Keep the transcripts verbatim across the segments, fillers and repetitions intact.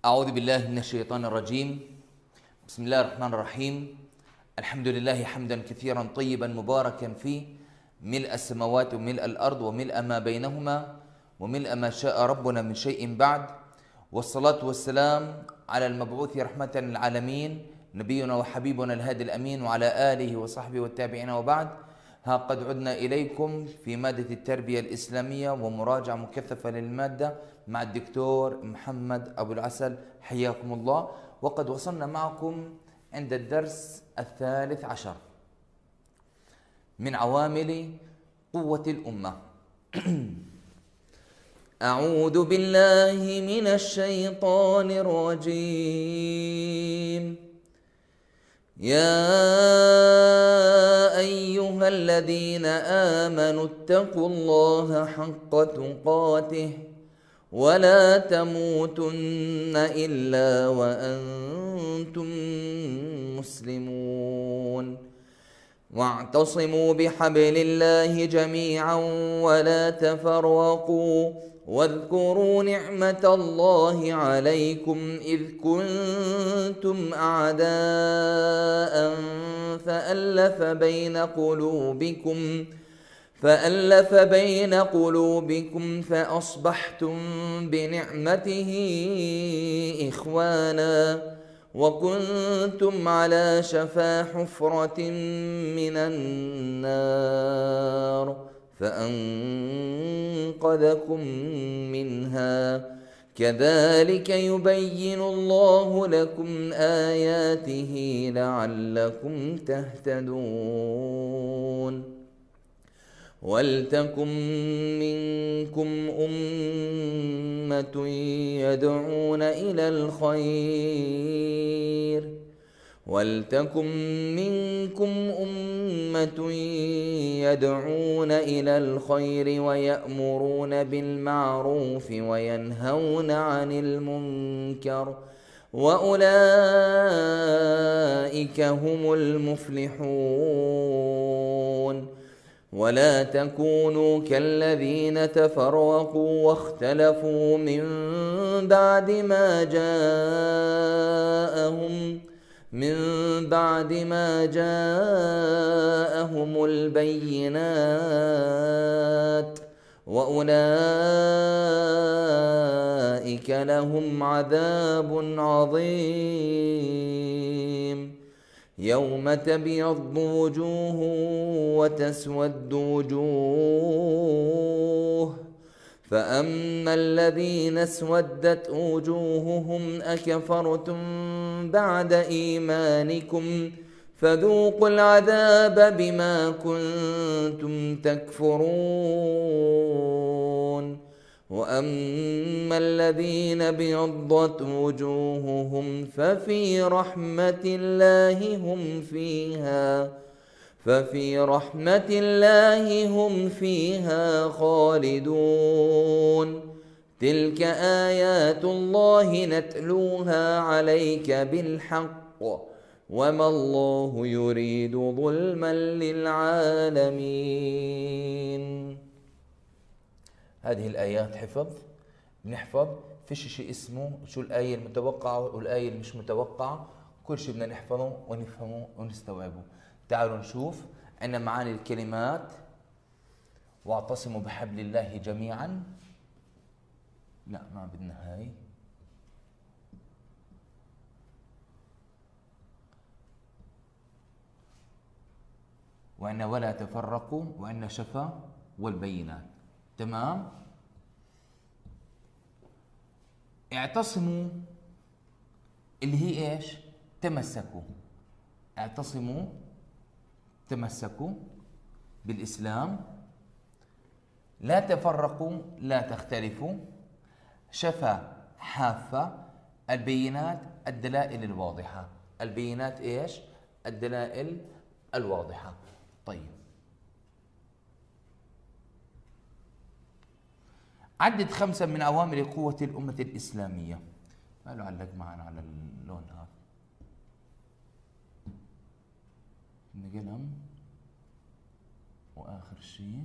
أعوذ بالله من الشيطان الرجيم. بسم الله الرحمن الرحيم. الحمد لله حمدا كثيرا طيبا مباركا فيه، ملء السماوات وملء الأرض وملء ما بينهما وملء ما شاء ربنا من شيء بعد، والصلاة والسلام على المبعوث رحمة للعالمين نبينا وحبيبنا الهادي الأمين وعلى آله وصحبه والتابعين، وبعد. ها قد عدنا إليكم في مادة التربية الإسلامية ومراجعة مكثفة للمادة مع الدكتور محمد أبو العسل، حياكم الله. وقد وصلنا معكم عند الدرس الثالث عشر من عوامل قوة الأمة. أعوذ بالله من الشيطان الرجيم. يا أيها الذين آمنوا اتقوا الله حق تقاته ولا تموتن إلا وأنتم مسلمون، واعتصموا بحبل الله جميعا ولا تفرقوا، واذكروا نعمة الله عليكم إذ كنتم أعداء فألف بين قلوبكم فألف بين قلوبكم فأصبحتم بنعمته إخوانا، وكنتم على شفا حفرة من النار فأنقذكم منها، كذلك يبين الله لكم آياته لعلكم تهتدون. ولتكن منكم أمة يدعون إلى الخير ولتكن منكم أمة يدعون إلى الخير ويأمرون بالمعروف وينهون عن المنكر، وأولئك هم المفلحون. ولا تكونوا كالذين تفرقوا واختلفوا من بعد ما جاءهم من بعد ما جاءهم البينات، وأولئك لهم عذاب عظيم. يوم تبيض وجوه وتسود وجوه، فأما الذين اسودت وجوههم أكفرتم بعد إيمانكم فذوقوا العذاب بما كنتم تكفرون. وأما الذين ابيضت وجوههم ففي رحمة الله هم فيها ففي رحمة الله هم فيها خالدون. تلك آيات الله نتلوها عليك بالحق، وما الله يريد ظلما للعالمين. هذه الآيات حفظ، بنحفظ، فيش شيء اسمه شو الآية المتوقعة والآية اللي مش متوقعة، كل شيء بدنا نحفظه ونفهمه ونستوعبه. تعالوا نشوف عندنا معاني الكلمات. واعتصموا بحبل الله جميعا، لا ما بدنا هاي. وأن ولا تفرقوا وأن شفا والبينات، تمام. اعتصموا اللي هي ايش؟ تمسكوا. اعتصموا تمسكوا بالإسلام. لا تفرقوا لا تختلفوا. شفا حافة. البينات الدلائل الواضحة. البينات ايش؟ الدلائل الواضحة. طيب، عدد خمسة من عوامل قوة الأمة الإسلامية. ما له علق معنا على اللون هذا، نقلم وآخر شيء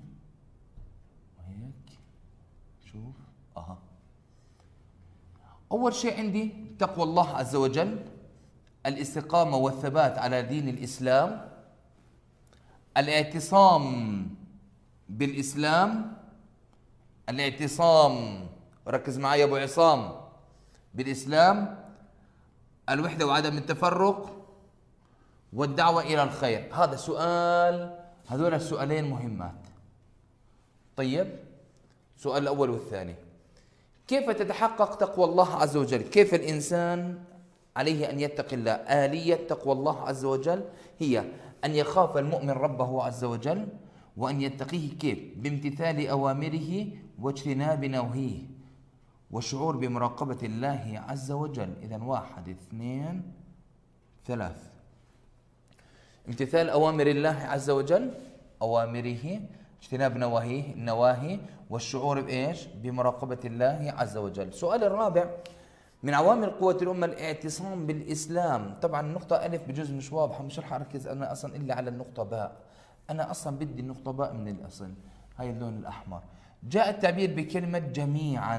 وهيك. شوف، أها، أول شيء عندي تقوى الله عز وجل، الاستقامة والثبات على دين الإسلام، الاعتصام بالإسلام، الاعتصام، ركز معي يا أبو عصام، بالإسلام، الوحدة وعدم التفرق، والدعوة إلى الخير. هذا سؤال، هذول السؤالين مهمات. طيب، السؤال الأول والثاني: كيف تتحقق تقوى الله عز وجل؟ كيف الإنسان عليه أن يتقي الله؟ آلية تقوى الله عز وجل هي أن يخاف المؤمن ربه عز وجل وأن يتقيه. كيف؟ بامتثال أوامره واجتناب نواهيه والشعور بمراقبة الله عز وجل. إذن واحد اثنين ثلاث: امتثال أوامر الله عز وجل، أوامره، اجتناب نواهيه، النواهي، والشعور بإيش؟ بمراقبة الله عز وجل. السؤال الرابع: من عوامل قوة الأمة الاعتصام بالإسلام. طبعا النقطة ألف بجوز مش واضحة، مش رح أركز أنا أصلا إلا على النقطة باء، أنا أصلا بدي النقطة باء من الأصل، هاي اللون الأحمر. جاء التعبير بكلمة جميعا،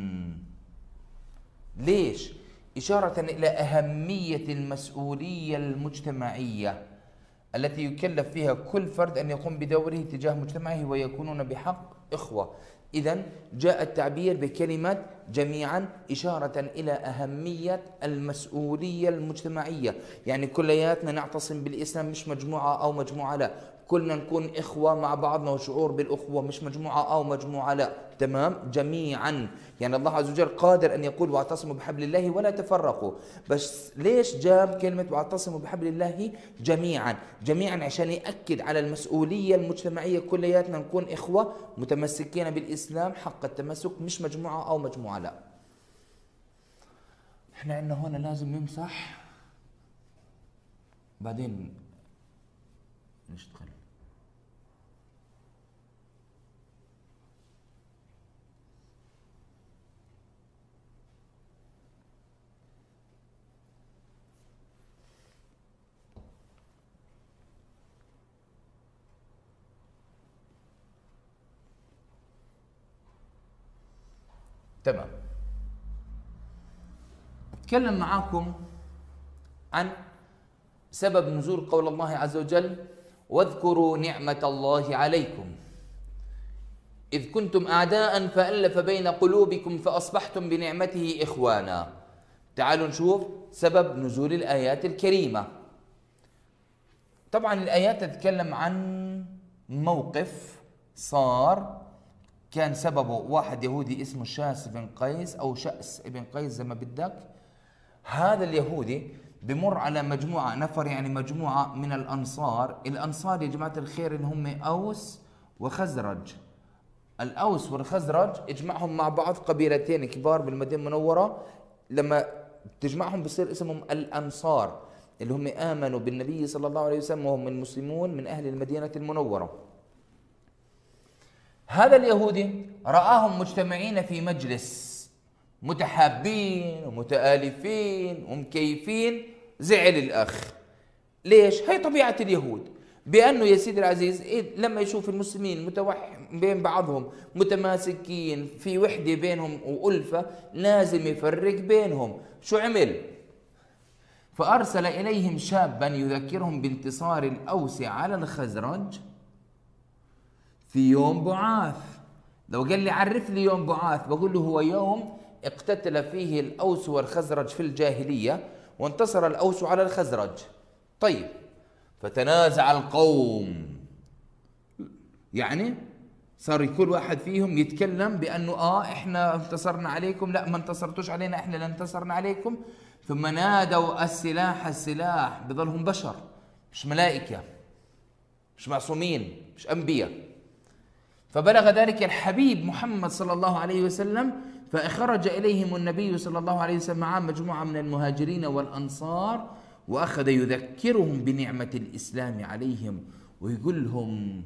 ليش؟ إشارة إلى أهمية المسؤولية المجتمعية التي يكلف فيها كل فرد أن يقوم بدوره تجاه مجتمعه ويكونون بحق إخوة. إذن جاء التعبير بكلمة جميعا إشارة إلى أهمية المسؤولية المجتمعية، يعني كلياتنا نعتصم بالإسلام، مش مجموعة أو مجموعة لا، كلنا نكون إخوة مع بعضنا وشعور بالأخوة، مش مجموعة أو مجموعة لا، تمام؟ جميعا، يعني الله عز وجل قادر أن يقول واعتصموا بحبل الله ولا تفرقوا، بس ليش جاب كلمة واعتصموا بحبل الله جميعا؟ جميعا عشان يأكد على المسؤولية المجتمعية، كلياتنا نكون إخوة متمسكين بالإسلام حق التمسك، مش مجموعة أو مجموعة لا. احنا عندنا هون لازم نمسح بعدين نشتغل. تمام. أتكلم معاكم عن سبب نزول قول الله عز وجل: واذكروا نعمة الله عليكم إذ كنتم أعداء فألف بين قلوبكم فأصبحتم بنعمته إخوانا. تعالوا نشوف سبب نزول الآيات الكريمة. طبعا الآيات تتكلم عن موقف صار، كان سببه واحد يهودي اسمه شاس بن قيس أو شأس بن قيس زي ما بدك. هذا اليهودي بمر على مجموعة نفر، يعني مجموعة من الأنصار. الأنصار يا جماعة الخير إن هم أوس وخزرج. الأوس والخزرج اجمعهم مع بعض قبيلتين كبار بالمدينة المنورة، لما تجمعهم بصير اسمهم الأنصار، اللي هم آمنوا بالنبي صلى الله عليه وسلم وهم المسلمون من أهل المدينة المنورة. هذا اليهودي رآهم مجتمعين في مجلس متحابين ومتآلفين ومكيفين، زعل الأخ. ليش؟ هي طبيعة اليهود، بأنه يا سيدي العزيز إيه لما يشوف المسلمين متوحد بين بعضهم متماسكين في وحدة بينهم وألفة لازم يفرق بينهم. شو عمل؟ فأرسل إليهم شابا يذكرهم بانتصار الأوس على الخزرج في يوم بعاث. لو قال لي عرف لي يوم بعاث بقول له هو يوم اقتتل فيه الأوس والخزرج في الجاهلية وانتصر الأوس على الخزرج. طيب، فتنازع القوم، يعني صار كل واحد فيهم يتكلم بأنه آه إحنا انتصرنا عليكم، لا ما انتصرتوش علينا، إحنا اللي انتصرنا عليكم. ثم نادوا السلاح السلاح، بظلهم بشر مش ملائكة، مش معصومين، مش أنبياء. فبلغ ذلك الحبيب محمد صلى الله عليه وسلم، فخرج إليهم النبي صلى الله عليه وسلم مع مجموعة من المهاجرين والأنصار، وأخذ يذكرهم بنعمة الإسلام عليهم ويقول لهم: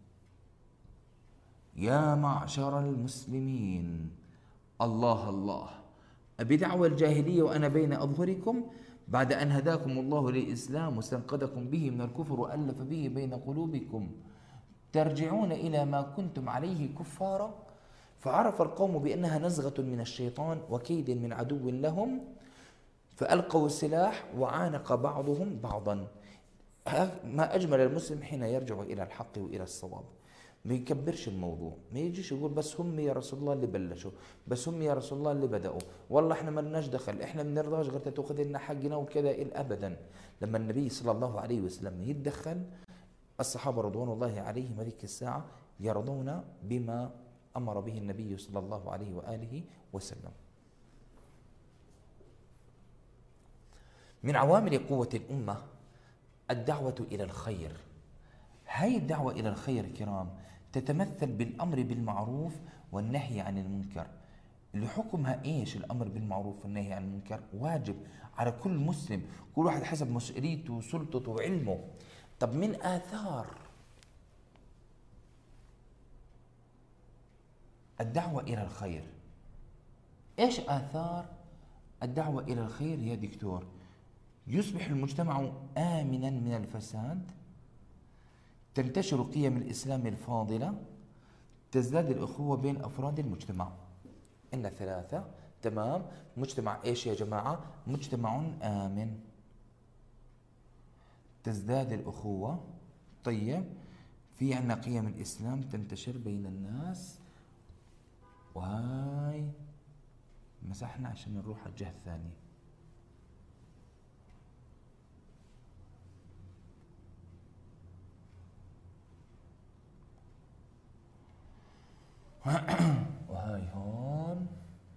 يا معشر المسلمين، الله الله، أبدعوى الجاهلية وأنا بين أظهركم بعد أن هداكم الله للإسلام واستنقذكم به من الكفر وألف به بين قلوبكم ترجعون إلى ما كنتم عليه كفارا. فعرف القوم بأنها نزغة من الشيطان وكيد من عدو لهم، فألقوا السلاح وعانق بعضهم بعضا. ما أجمل المسلم حين يرجع إلى الحق وإلى الصواب، ما يكبرش الموضوع، ما يجيش يقول بس هم يا رسول الله اللي بلشوا، بس هم يا رسول الله اللي بدأوا، والله احنا ما لناش دخل، احنا ما بنرضاش غير تاخذ لنا حقنا وكذا. ابدا، لما النبي صلى الله عليه وسلم يتدخل، الصحابه رضوان الله عليهم هذيك الساعه يرضون بما امر به النبي صلى الله عليه واله وسلم. من عوامل قوه الامه الدعوه الى الخير. هاي الدعوه الى الخير كرام تتمثل بالامر بالمعروف والنهي عن المنكر. لحكمها ايش الامر بالمعروف والنهي عن المنكر؟ واجب على كل مسلم، كل واحد حسب مسؤوليته وسلطته وعلمه. طب من اثار الدعوه الى الخير؟ ايش اثار الدعوه الى الخير يا دكتور؟ يصبح المجتمع امنا من الفساد، تنتشر قيم الإسلام الفاضلة، تزداد الأخوة بين أفراد المجتمع. إن ثلاثة، تمام. مجتمع إيش يا جماعة؟ مجتمع آمن، تزداد الأخوة، طيب، في عنا قيم الإسلام تنتشر بين الناس. وهاي مسحنا عشان نروح على الجهة الثانية. وهاي هون.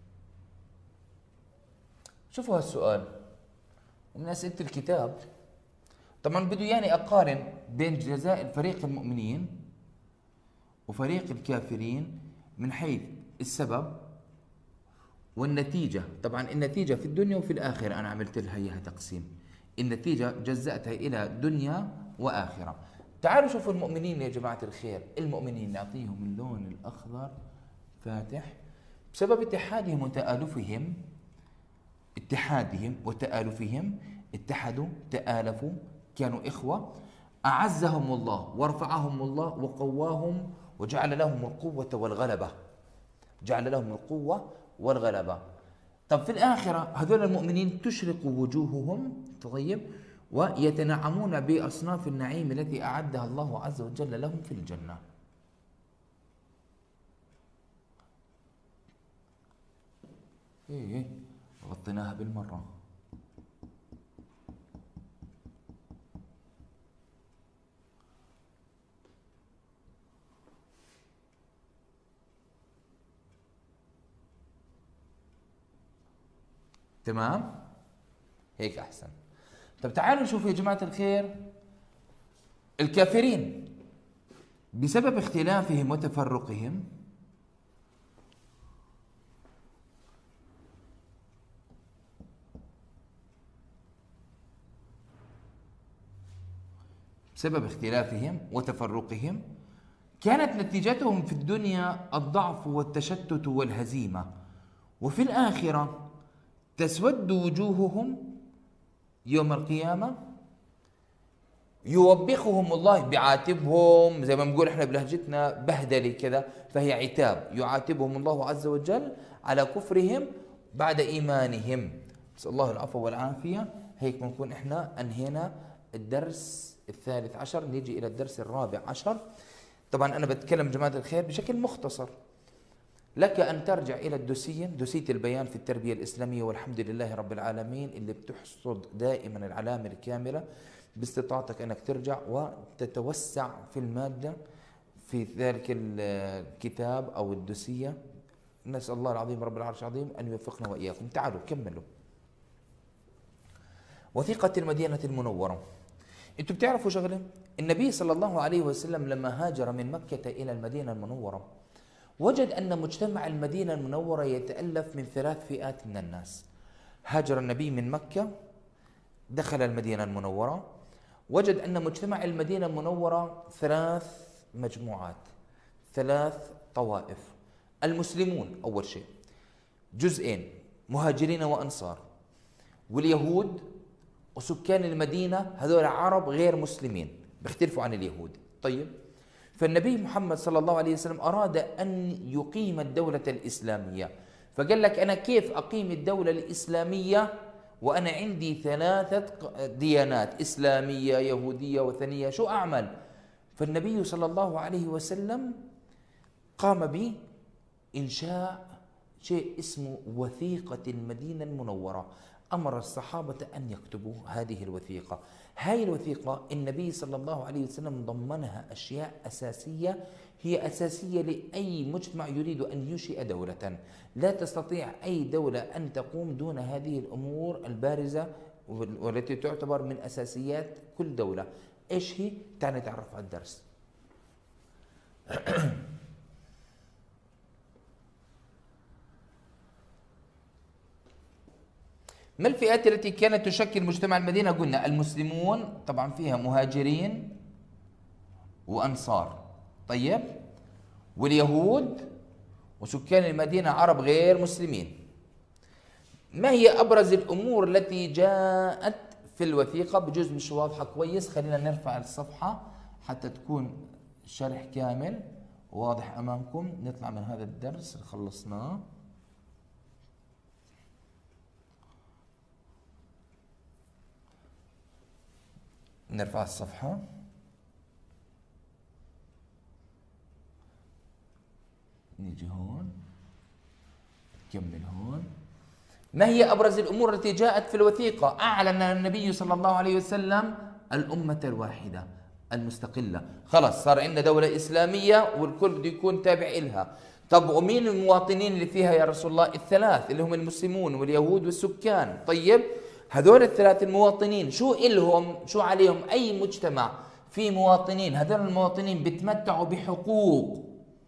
شوفوا هالسؤال ومن أسئلة الكتاب. طبعا بده يعني أقارن بين جزاء فريق المؤمنين وفريق الكافرين من حيث السبب والنتيجة. طبعا النتيجة في الدنيا وفي الآخرة أنا عملت لها إياها تقسيم. النتيجة جزأتها إلى دنيا وآخرة. تعالوا شوفوا المؤمنين يا جماعة الخير. المؤمنين نعطيهم اللون الأخضر فاتح بسبب اتحادهم وتآلفهم. اتحادهم وتآلفهم، اتحدوا، تآلفوا، كانوا إخوة. أعزهم الله ورفعهم الله وقواهم وجعل لهم القوة والغلبة. جعل لهم القوة والغلبة. طب في الآخرة هذول المؤمنين تشرق وجوههم، طيب، ويتنعمون بأصناف النعيم التي أعدها الله عز وجل لهم في الجنة. إيه غطيناها بالمرة. تمام؟ هيك أحسن. طب تعالوا نشوف يا جماعة الخير الكافرين بسبب اختلافهم وتفرقهم بسبب اختلافهم وتفرقهم كانت نتيجتهم في الدنيا الضعف والتشتت والهزيمة، وفي الآخرة تسود وجوههم يوم القيامة، يوبخهم الله، بيعاتبهم زي ما بنقول احنا بلهجتنا بهدلة كذا، فهي عتاب، يعاتبهم الله عز وجل على كفرهم بعد إيمانهم. نسأل الله العفو والعافية. هيك بنكون احنا أنهينا الدرس الثالث عشر. نيجي إلى الدرس الرابع عشر. طبعا أنا بتكلم جماعة الخير بشكل مختصر. لك أن ترجع إلى الدوسية، دوسية البيان في التربية الإسلامية، والحمد لله رب العالمين اللي بتحصد دائما العلامة الكاملة. باستطاعتك أنك ترجع وتتوسع في المادة في ذلك الكتاب أو الدوسية. نسأل الله العظيم رب العرش العظيم أن يوفقنا وإياكم. تعالوا كملوا. وثيقة المدينة المنورة. انتوا بتعرفوا شغلة؟ النبي صلى الله عليه وسلم لما هاجر من مكة إلى المدينة المنورة وجد أن مجتمع المدينة المنورة يتألف من ثلاث فئات من الناس. هاجر النبي من مكة، دخل المدينة المنورة، وجد أن مجتمع المدينة المنورة ثلاث مجموعات، ثلاث طوائف. المسلمون أول شيء جزئين، مهاجرين وأنصار، واليهود وسكان المدينة هذول عرب غير مسلمين بيختلفوا عن اليهود. طيب، فالنبي محمد صلى الله عليه وسلم أراد أن يقيم الدولة الإسلامية، فقال لك أنا كيف أقيم الدولة الإسلامية وأنا عندي ثلاثة ديانات، إسلامية يهودية وثنية، شو أعمل؟ فالنبي صلى الله عليه وسلم قام بإنشاء شيء اسمه وثيقة المدينة المنورة. أمر الصحابة أن يكتبوا هذه الوثيقة. هاي الوثيقة النبي صلى الله عليه وسلم ضمنها أشياء أساسية، هي أساسية لأي مجتمع يريد أن ينشئ دولة. لا تستطيع أي دولة أن تقوم دون هذه الأمور البارزة والتي تعتبر من أساسيات كل دولة. إيش هي؟ تعال نتعرف على الدرس. ما الفئات التي كانت تشكل مجتمع المدينة؟ قلنا المسلمون، طبعا فيها مهاجرين وأنصار، طيب، واليهود، وسكان المدينة عرب غير مسلمين. ما هي أبرز الأمور التي جاءت في الوثيقة؟ بجوز مش واضحة كويس، خلينا نرفع الصفحة حتى تكون شرح كامل واضح أمامكم. نطلع من هذا الدرس اللي خلصناه. نرفع الصفحة، نيجي هون، نكمل هون. ما هي أبرز الأمور التي جاءت في الوثيقة؟ أعلن النبي صلى الله عليه وسلم الأمة الواحدة المستقلة. خلاص صار عندنا دولة إسلامية والكل بده يكون تابع إلها. طب ومين المواطنين اللي فيها يا رسول الله؟ الثلاث اللي هم المسلمون واليهود والسكان. طيب هذول الثلاث المواطنين شو إلهم؟ شو عليهم؟ أي مجتمع فيه مواطنين، هذول المواطنين بيتمتعوا بحقوق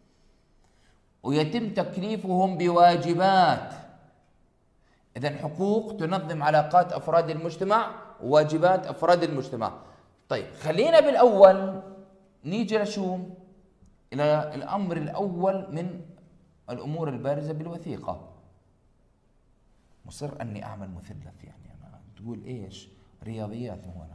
ويتم تكليفهم بواجبات. إذن حقوق تنظم علاقات أفراد المجتمع وواجبات أفراد المجتمع. طيب خلينا بالأول نيجي لشو؟ إلى الأمر الأول من الأمور البارزة بالوثيقة. مصر أني أعمل مثلث، يعني أنا تقول إيش؟ رياضيات هنا.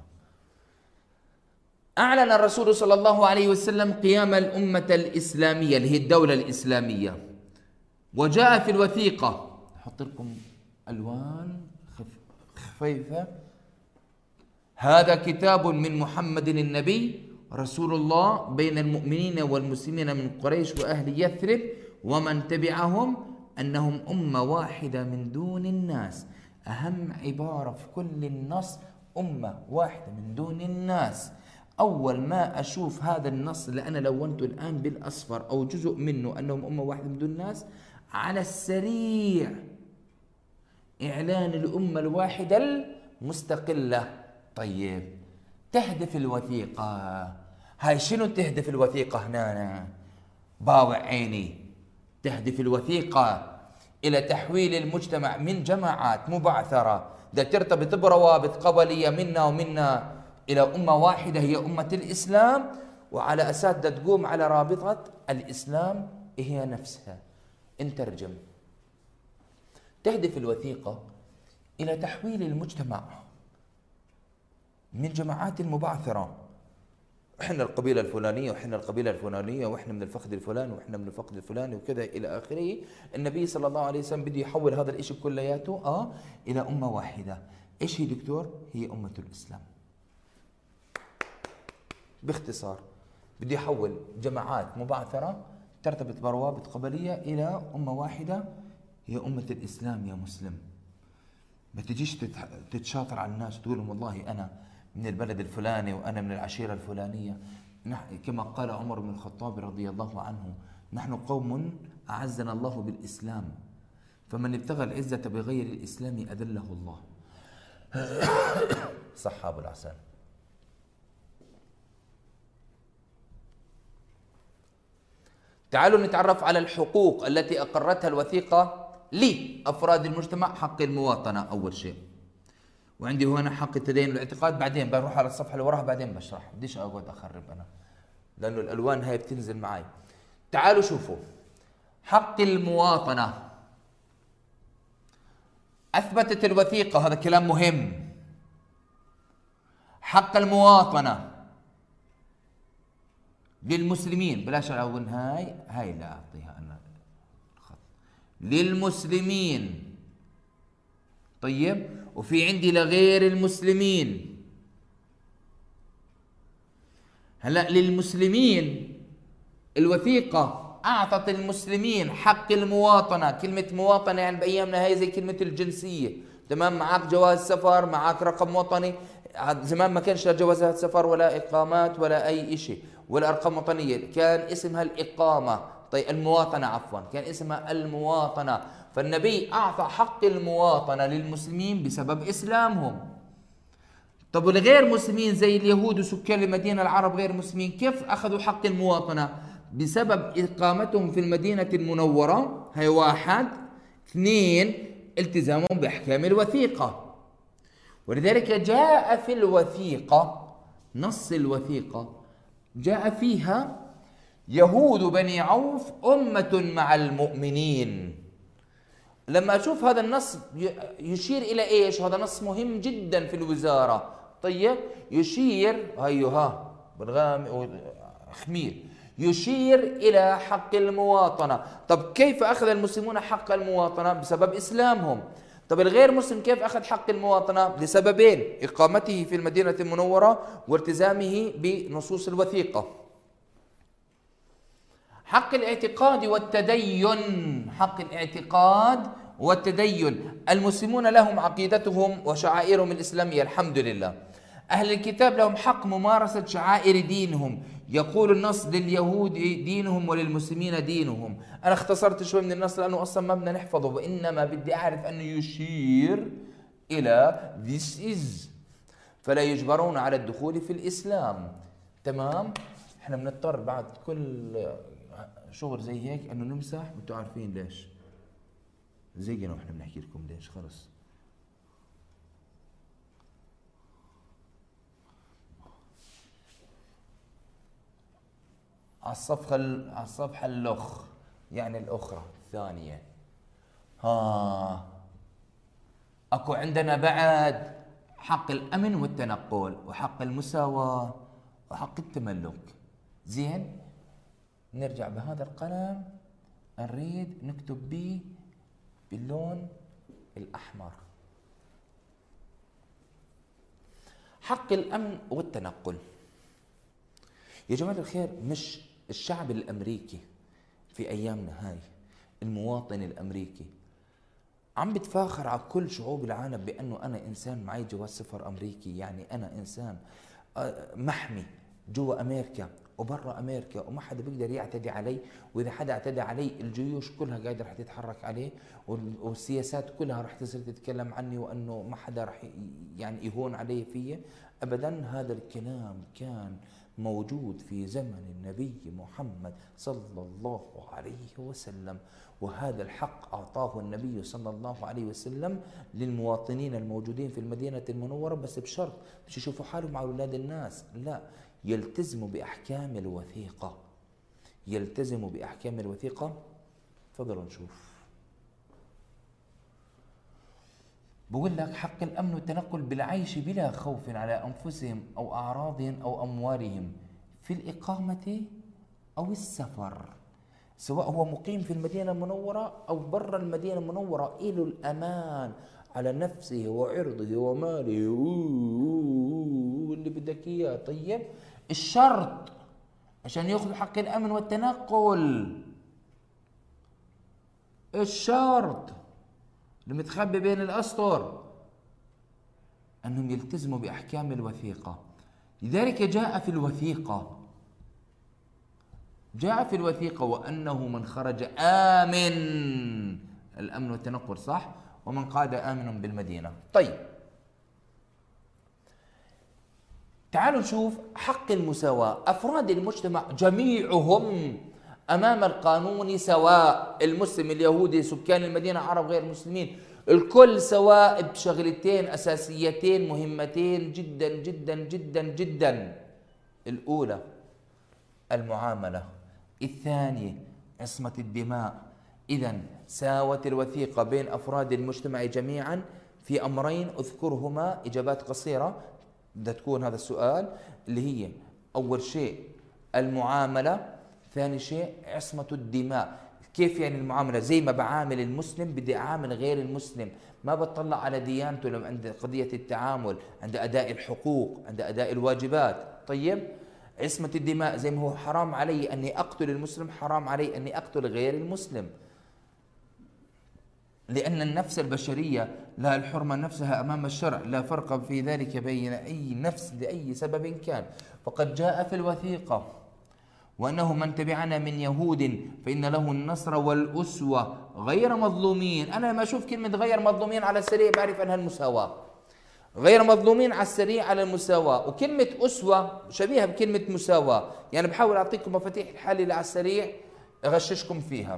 أعلن الرسول صلى الله عليه وسلم قيام الأمة الإسلامية اللي هي الدولة الإسلامية، وجاء في الوثيقة، أحط لكم ألوان خفيفة، هذا كتاب من محمد النبي رسول الله بين المؤمنين والمسلمين من قريش وأهل يثرب ومن تبعهم أنهم أمة واحدة من دون الناس. أهم عبارة في كل النص أمة واحدة من دون الناس. أول ما أشوف هذا النص اللي أنا لونته الآن بالأصفر أو جزء منه أنهم أمة واحدة من دون الناس، على السريع إعلان الأمة الواحدة المستقلة. طيب تهدف الوثيقة، هاي شنو تهدف الوثيقة هنا؟ باوع عيني. تهدف الوثيقة إلى تحويل المجتمع من جماعات مبعثرة ده ترتبط بروابط قبلية منا ومنا إلى أمة واحدة هي أمة الإسلام، وعلى أساس ده تقوم على رابطة الإسلام هي نفسها. نترجم. تهدف الوثيقة إلى تحويل المجتمع من جماعات مبعثرة، احنا القبيلة الفلانية واحنا القبيلة الفلانية واحنا من الفخذ الفلاني واحنا من الفخذ الفلاني وكذا إلى آخره. النبي صلى الله عليه وسلم بده يحول هذا الإشي كلياته آه إلى أمة واحدة. إيش هي دكتور؟ هي أمة الإسلام. باختصار بده يحول جماعات مبعثرة ترتبط بروابط قبلية إلى أمة واحدة هي أمة الإسلام. يا مسلم ما تجيش تتشاطر على الناس تقول لهم والله أنا من البلد الفلاني وأنا من العشيرة الفلانية. كما قال عمر بن الخطاب رضي الله عنه: نحن قوم أعزنا الله بالإسلام، فمن ابتغى العزة بغير الإسلام أذله الله. صحاب العسل. تعالوا نتعرف على الحقوق التي أقرتها الوثيقة لأفراد المجتمع. حق المواطنة أول شيء، وعندي هنا حق التدين والاعتقاد، بعدين بروح على الصفحة اللي وراها بعدين بشرح، بديش أقعد أخرب أنا لأنه الألوان هاي بتنزل معي. تعالوا شوفوا حق المواطنة. أثبتت الوثيقة، هذا كلام مهم، حق المواطنة للمسلمين. بلاش ألون هاي هاي لا أعطيها أنا خط. للمسلمين. طيب وفي عندي لغير المسلمين. هلا للمسلمين الوثيقة أعطت المسلمين حق المواطنة. كلمة مواطنة يعني بأيامنا هاي زي كلمة الجنسية، تمام؟ معك جواز سفر، معك رقم وطني. زمان ما كانش لا جوازات سفر ولا إقامات ولا أي إشي ولا أرقام وطنية، كان اسمها الإقامة. طيب المواطنة عفوا كان اسمها المواطنة. فالنبي أعطى حق المواطنة للمسلمين بسبب إسلامهم. طب والغير مسلمين زي اليهود وسكان المدينة العرب غير مسلمين كيف أخذوا حق المواطنة؟ بسبب إقامتهم في المدينة المنورة، هي واحد. اثنين، التزامهم بأحكام الوثيقة. ولذلك جاء في الوثيقة، نص الوثيقة جاء فيها يهود بني عوف أمة مع المؤمنين. لما أشوف هذا النص يشير إلى إيش؟ هذا نص مهم جدا في الوزارة. طيب يشير هيها بالغام خمير، يشير إلى حق المواطنة. طب كيف أخذ المسلمون حق المواطنة؟ بسبب إسلامهم. طب الغير مسلم كيف أخذ حق المواطنة؟ لسببين: إقامته في المدينة المنورة والتزامه بنصوص الوثيقة. حق الاعتقاد والتدين، حق الاعتقاد والتدين، المسلمون لهم عقيدتهم وشعائرهم الإسلامية الحمد لله. أهل الكتاب لهم حق ممارسة شعائر دينهم. يقول النص: لليهود دينهم وللمسلمين دينهم. أنا اختصرت شوي من النص لأنه أصلا ما بدنا نحفظه، وإنما بدي أعرف أنه يشير إلى this is، فلا يجبرون على الدخول في الإسلام. تمام؟ احنا بنضطر بعد كل شغل زي هيك انه نمسح، وانتم عارفين ليش زينا واحنا بنحكي لكم ليش. خلص على الصفحة على الصفحة الأخ يعني الأخرى الثانية. ها أكو عندنا بعد حق الأمن والتنقل وحق المساواة وحق التملك. زين، نرجع بهذا القلم نريد نكتب به باللون الأحمر. حق الأمن والتنقل يا جماعة الخير، مش الشعب الأمريكي في أيامنا هاي، المواطن الأمريكي عم بتفاخر على كل شعوب العالم بأنه أنا إنسان معي جواز سفر أمريكي، يعني أنا إنسان محمي جوا أمريكا وبرا أمريكا وما حدا بيقدر يعتدي علي، وإذا حدا اعتدى علي الجيوش كلها قاعدة رح تتحرك عليه، والسياسات كلها رح تصير تتكلم عني، وأنه ما حدا رح يعني يهون علي فيه أبدا. هذا الكلام كان موجود في زمن النبي محمد صلى الله عليه وسلم، وهذا الحق أعطاه النبي صلى الله عليه وسلم للمواطنين الموجودين في المدينة المنورة، بس بشرط مش يشوفوا حالهم مع أولاد الناس، لا، يلتزموا بأحكام الوثيقة، يلتزموا بأحكام الوثيقة. تفضلوا نشوف. بقول لك: حق الأمن والتنقل بالعيش بلا خوف على أنفسهم أو أعراضهم أو أموالهم في الإقامة أو السفر، سواء هو مقيم في المدينة المنورة أو برا المدينة المنورة، إله الأمان على نفسه وعرضه وماله واللي بدك إياه. طيب الشرط عشان يأخذوا حق الأمن والتنقل، الشرط المتخبي بين الأسطر أنهم يلتزموا بأحكام الوثيقة. لذلك جاء في الوثيقة جاء في الوثيقة وأنه من خرج آمن، الأمن والتنقل صح، ومن قاد آمن بالمدينة. طيب تعالوا نشوف حق المساواة. أفراد المجتمع جميعهم أمام القانون سواء، المسلم اليهودي سكان المدينة عرب غير مسلمين، الكل سواء بشغلتين أساسيتين مهمتين جدا جدا جدا جدا. الأولى المعاملة، الثانية عصمة الدماء. إذن ساوت الوثيقة بين أفراد المجتمع جميعا في أمرين أذكرهما إجابات قصيرة بدها تكون هذا السؤال، اللي هي أول شيء المعاملة، ثاني شيء عصمة الدماء. كيف يعني المعاملة؟ زي ما بعامل المسلم بدي أعامل غير المسلم، ما بتطلع على ديانته لما عند قضية التعامل، عند أداء الحقوق، عند أداء الواجبات. طيب عصمة الدماء، زي ما هو حرام علي أني أقتل المسلم حرام علي أني أقتل غير المسلم، لأن النفس البشرية لها الحرمة نفسها أمام الشرع، لا فرق في ذلك بين أي نفس لأي سبب كان. فقد جاء في الوثيقة وأنه من تبعنا من يهود فإن له النصر والأسوة غير مظلومين. أنا لما أشوف كلمة غير مظلومين على السريع بعرف أنها المساواة، غير مظلومين على السريع على المساواة. وكلمة أسوة شبيهة بكلمة مساواة، يعني بحاول أعطيكم مفاتيح الحل اللي على السريع أغششكم فيها.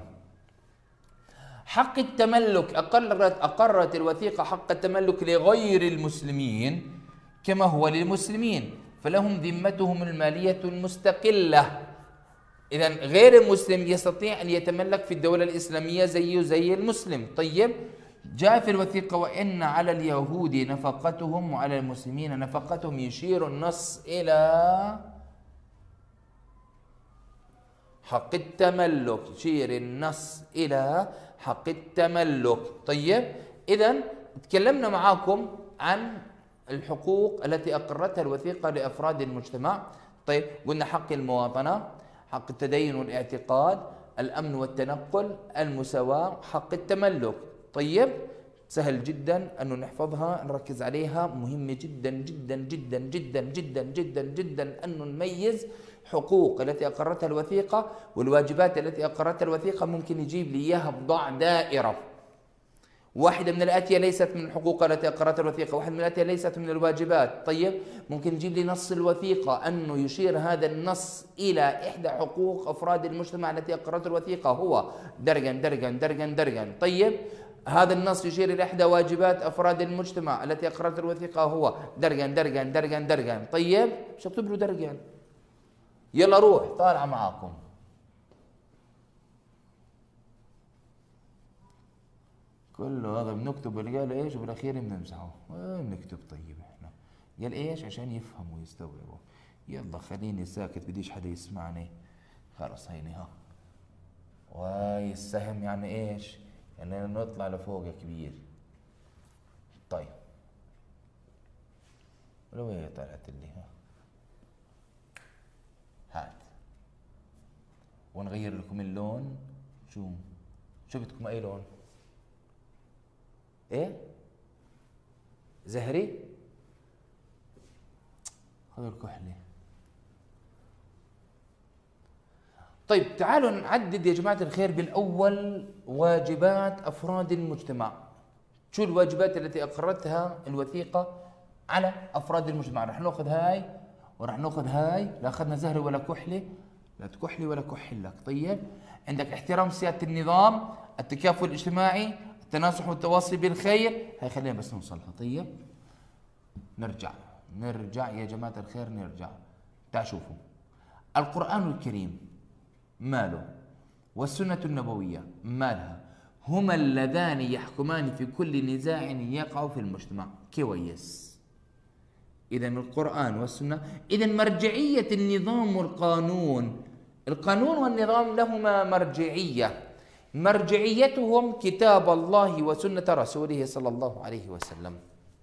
حق التملك، أقرت أقرت الوثيقة حق التملك لغير المسلمين كما هو للمسلمين، فلهم ذمتهم المالية المستقلة. إذا غير المسلم يستطيع أن يتملك في الدولة الإسلامية زيه زي المسلم. طيب جاء في الوثيقة وإن على اليهود نفقتهم وعلى المسلمين نفقتهم، يشير النص إلى حق التملك، يشير النص إلى حق التملك. طيب إذا تكلمنا معاكم عن الحقوق التي أقرتها الوثيقة لأفراد المجتمع. طيب قلنا حق المواطنة، حق التدين والاعتقاد، الأمن والتنقل، المساواة، حق التملك. طيب سهل جدا أنه نحفظها نركز عليها، مهمة جدا جدا جدا جدا جدا جدا جدا أنه نميز حقوق التي أقرتها الوثيقة والواجبات التي أقرتها الوثيقة. ممكن يجيب لي إياها بضع دائرة، واحدة من الآتية ليست من الحقوق التي أقرتها الوثيقة، واحدة من الآتية ليست من الواجبات. طيب ممكن يجيب لي نص الوثيقة أنه يشير هذا النص إلى إحدى حقوق أفراد المجتمع التي أقرتها الوثيقة، هو درجا درجا درجا درجا. طيب هذا النص يشير إلى إحدى واجبات أفراد المجتمع التي أقرتها الوثيقة، هو درجا درجا درجا درجا. طيب شو اكتب له درجا؟ يلا روح طالعة معاكم. كله هذا بنكتب اللي قال ايش وبالاخير بنمسحه. بنكتب طيب احنا قال ايش عشان يفهموا ويستوعبوا. يلا خليني ساكت بديش حدا يسمعني. خلص هيني ها. واي السهم يعني ايش؟ يعني نطلع لفوق كبير. طيب لو هي طلعت لي ها هات ونغير لكم اللون. شو شو بدكم اي لون؟ ايه زهري؟ خذوا الكحلي. طيب تعالوا نعدد يا جماعة الخير بالأول واجبات أفراد المجتمع. شو الواجبات التي أقرتها الوثيقة على أفراد المجتمع؟ رح ناخذ هاي ورح ناخذ هاي، لا أخذنا زهري ولا كحلي، لا تكحلي ولا كحلك. طيب عندك احترام سيادة النظام، التكافل الاجتماعي، التناصح والتواصي بالخير. هاي خلينا بس نوصلها. طيب نرجع نرجع يا جماعة الخير نرجع. تعالوا شوفوا القرآن الكريم ماله والسنة النبوية مالها، هما اللذان يحكمان في كل نزاع يقع في المجتمع. كويس. إذا القرآن والسنة، إذا مرجعية النظام والقانون، القانون والنظام لهما مرجعية، مرجعيتهم كتاب الله وسنة رسوله صلى الله عليه وسلم.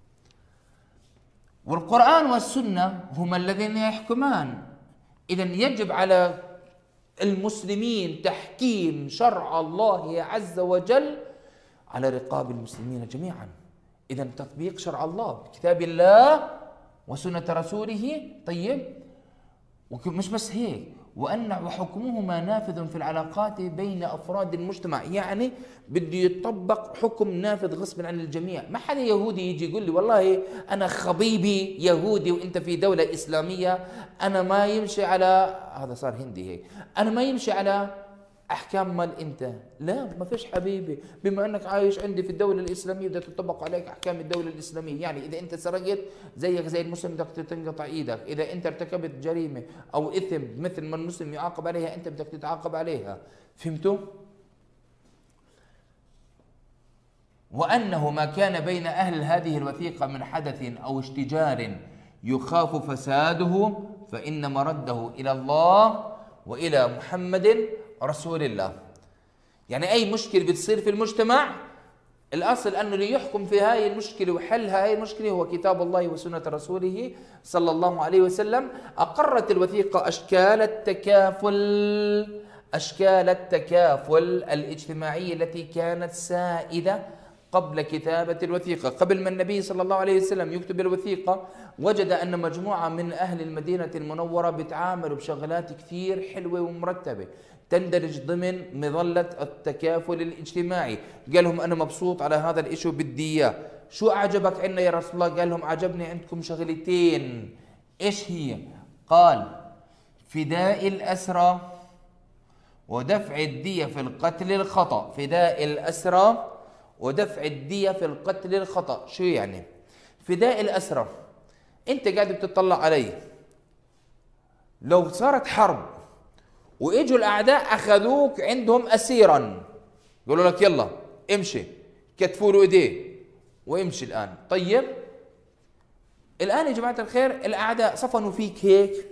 والقرآن والسنة هما الذين يحكمان. إذا يجب على المسلمين تحكيم شرع الله عز وجل على رقاب المسلمين جميعا. إذا تطبيق شرع الله كتاب الله وسنة رسوله. طيب ومش بس هيك، وأن وحكمهما نافذ في العلاقات بين أفراد المجتمع، يعني بده يطبق حكم نافذ غصبا عن الجميع. ما حدا يهودي يجي يقول لي والله أنا خبيبي يهودي وأنت في دولة إسلامية، أنا ما يمشي على هذا صار هندي هيك، أنا ما يمشي على أحكام مال أنت. لا ما فيش حبيبي، بما أنك عايش عندي في الدولة الإسلامية بدها تطبق عليك أحكام الدولة الإسلامية. يعني إذا أنت سرقت زيك زي المسلم بدك تنقطع إيدك، إذا أنت ارتكبت جريمة أو إثم مثل ما المسلم يعاقب عليها أنت بدك تتعاقب عليها. فهمتوا؟ وأنه ما كان بين أهل هذه الوثيقة من حدث أو اشتجار يخاف فساده فإن مرده إلى الله وإلى محمد رسول الله. يعني أي مشكلة بتصير في المجتمع الأصل أنه اللي يحكم في هاي المشكلة وحلها هاي المشكلة هو كتاب الله وسنة رسوله صلى الله عليه وسلم. أقرت الوثيقة أشكال التكافل أشكال التكافل الاجتماعية التي كانت سائدة قبل كتابة الوثيقة. قبل ما النبي صلى الله عليه وسلم يكتب الوثيقة وجد أن مجموعة من أهل المدينة المنورة بيتعاملوا بشغلات كثير حلوة ومرتبة تندرج ضمن مظلة التكافل الاجتماعي. قال لهم أنا مبسوط على هذا الإشي وبدي إياه. شو أعجبك عنا يا رسول الله؟ قال لهم عجبني عندكم شغلتين. إيش هي؟ قال فداء الأسرى ودفع الدية في القتل الخطأ. فداء الأسرى ودفع الدية في القتل الخطأ. شو يعني فداء الأسرى؟ أنت قاعد بتطلع علي لو صارت حرب واجوا الاعداء اخذوك عندهم اسيرا، قالوا لك يلا امشي، كتفوا له ايديه وامشي الان. طيب الان يا جماعه الخير الاعداء صفنوا فيك هيك،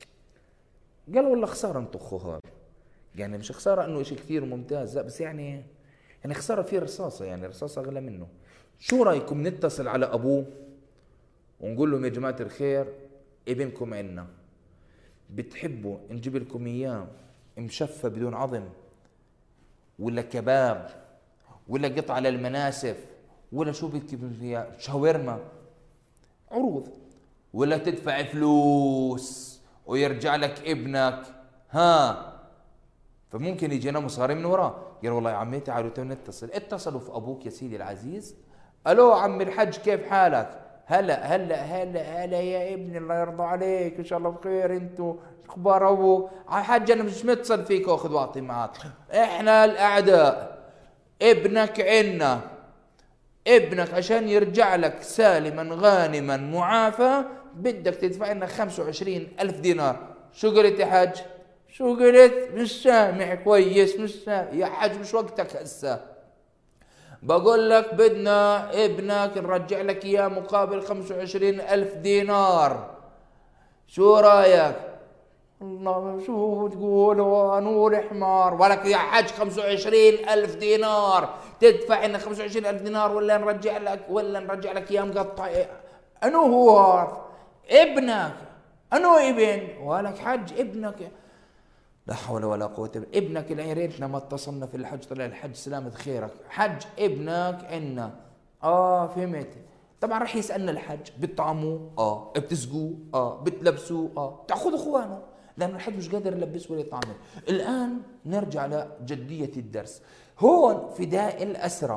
قالوا والله خساره انطخوا هذا، يعني مش خساره انه شيء كثير ممتاز، لا بس يعني يعني خساره في رصاصه، يعني رصاصه اغلى منه. شو رايكم نتصل على ابوه ونقول لهم يا جماعه الخير ابنكم عندنا، بتحبوا نجيب لكم اياه مشفى بدون عظم ولا كباب ولا قطعه للمناسف ولا شو بدكم فيها شاورما عروض، ولا تدفع فلوس ويرجع لك ابنك؟ ها فممكن يجينا مصاري من وراه. قال والله يا عمي تعالوا نتصل. اتصلوا في ابوك يا سيدي العزيز. الو عم الحج كيف حالك؟ هلا هلا هلا هلا يا ابني الله يرضى عليك ان شاء الله بخير، انتو اخبار ابوك؟ حج انا مش متصل فيك واخذ واعطي معك، احنا الاعداء، ابنك عنا، ابنك عشان يرجع لك سالما غانما معافى بدك تدفع لنا خمسة وعشرين ألف دينار. شو قلت يا حاج؟ شو قلت؟ مش سامع كويس، مش سامع يا حاج، مش وقتك هسه. بقول لك بدنا ابنك نرجع لك اياه مقابل خمسة وعشرين ألف دينار، شو رايك؟ الله شو تقول نور حمار ولك يا حاج، خمسة وعشرين ألف دينار تدفع لنا خمسة وعشرين ألف دينار ولا نرجع لك ولا نرجع لك اياه مقطع؟ انو هو ابنك؟ انو ابن؟ ولك حج ابنك، لا حول ولا قوة إلا بالله. ابنك يا ريتنا ما اتصلنا في الحج، طلع الحج سلامة خيرك، حج ابنك عنا. اه فهمت. طبعا راح يسألنا الحج بتطعموه؟ اه. بتسقوه؟ اه. بتلبسوه؟ اه. تاخذ اخوانه، لأن الحج مش قادر يلبسه ولا يطعمه. الآن نرجع لجدية الدرس. هون فداء الأسرى.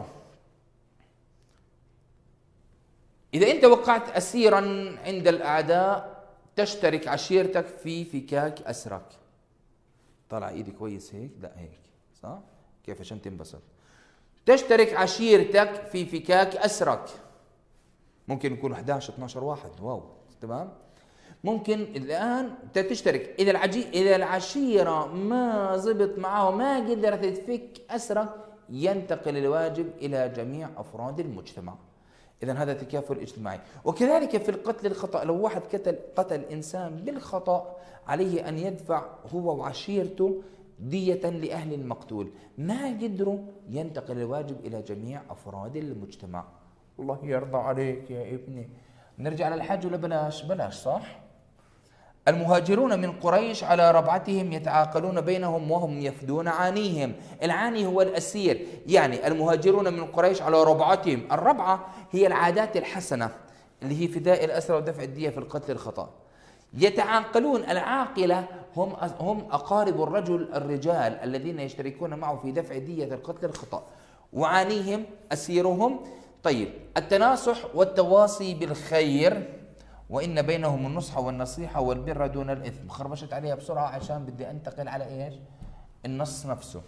إذا أنت وقعت أسيرا عند الأعداء تشترك عشيرتك في فكاك أسرك. طلع ايدي كويس هيك؟ لا هيك صح؟ كيف عشان تنبسط. تشترك عشيرتك في فكاك أسرك. ممكن يكون احد عشر اثني عشر واحد، واو تمام. ممكن الآن تشترك، إذا العجي إذا العشيرة ما زبط معه ما قدرت تفك أسرك ينتقل الواجب إلى جميع أفراد المجتمع. إذا هذا تكافل اجتماعي. وكذلك في القتل الخطأ، لو واحد قتل قتل إنسان بالخطأ عليه أن يدفع هو وعشيرته دية لأهل المقتول، ما قدروا ينتقل الواجب إلى جميع أفراد المجتمع. الله يرضى عليك يا ابني. نرجع للحج ولا بلاش؟ بلاش صح؟ المهاجرون من قريش على ربعتهم يتعاقلون بينهم وهم يفدون عانيهم. العاني هو الأسير، يعني المهاجرون من قريش على ربعتهم. الربعة هي العادات الحسنة اللي هي فداء الأسرى ودفع الدية في القتل الخطأ. يتعاقلون، العاقلة هم هم أقارب الرجل الرجال الذين يشتركون معه في دفع دية القتل الخطأ. وعانيهم أسيرهم. طيب التناصح والتواصي بالخير، وإن بينهم النصح والنصيحة والبر دون الإثم. خربشت عليها بسرعة عشان بدي أنتقل على إيش؟ النص نفسه.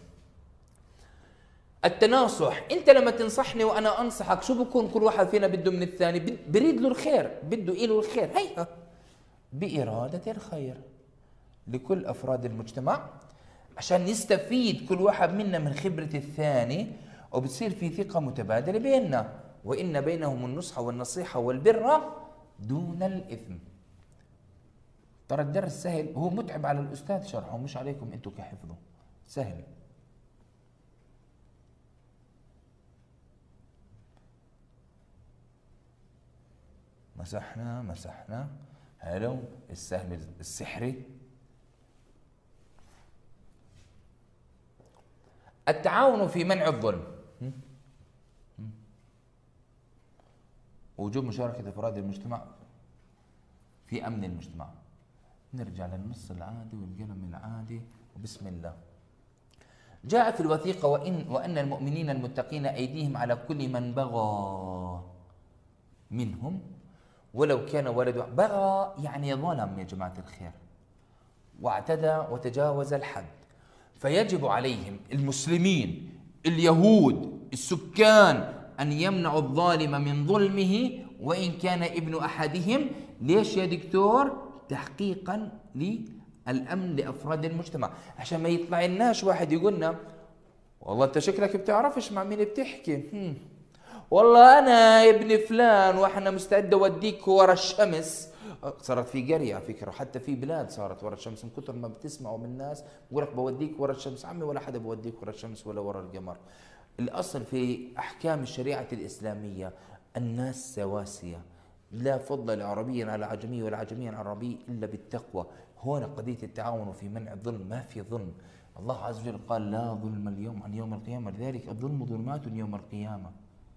التناصح، أنت لما تنصحني وأنا أنصحك شو بكون كل واحد فينا بده من الثاني؟ بريد له الخير، بده إله الخير، هيها بإرادة الخير لكل أفراد المجتمع عشان يستفيد كل واحد منا من خبرة الثاني، وبتصير في ثقة متبادلة بيننا. وإن بينهم النصح والنصيحة والبر دون الإثم. ترى الدرس سهل، هو متعب على الأستاذ شرحه مش عليكم أنتم كحفظه، سهل. مسحنا مسحنا. حلو. السهم السحري. التعاون في منع الظلم. وجوب مشاركة أفراد المجتمع في أمن المجتمع. نرجع للنص العادي والقلم العادي وبسم الله. جاء في الوثيقة وإن وأن المؤمنين المتقين أيديهم على كل من بغى منهم ولو كان ولد. بغى يعني ظلم يا جماعة الخير، واعتدى وتجاوز الحد، فيجب عليهم المسلمين اليهود السكان أن يمنعوا الظالم من ظلمه وإن كان ابن أحدهم. ليش يا دكتور؟ تحقيقا للأمن لأفراد المجتمع، عشان ما يطلع لناش واحد يقولنا والله أنت شكلك بتعرفش مع مين بتحكي، هم. والله أنا ابن فلان وإحنا مستعد أوديك ورا الشمس. صارت في قرية على فكرة، حتى في بلاد صارت ورا الشمس من كثر ما بتسمعوا من الناس بقول لك بوديك ورا الشمس. عمي ولا حدا بوديك ورا الشمس ولا ورا القمر. الأصل في أحكام الشريعة الإسلامية الناس سواسية، لا فضل لعربي على عجمي ولا عجمي على عربي إلا بالتقوى. هنا قضية التعاون في منع الظلم، ما في ظلم. الله عز وجل قال لا ظلم اليوم عن يوم القيامة، لذلك الظلم ظلمات يوم القيامة.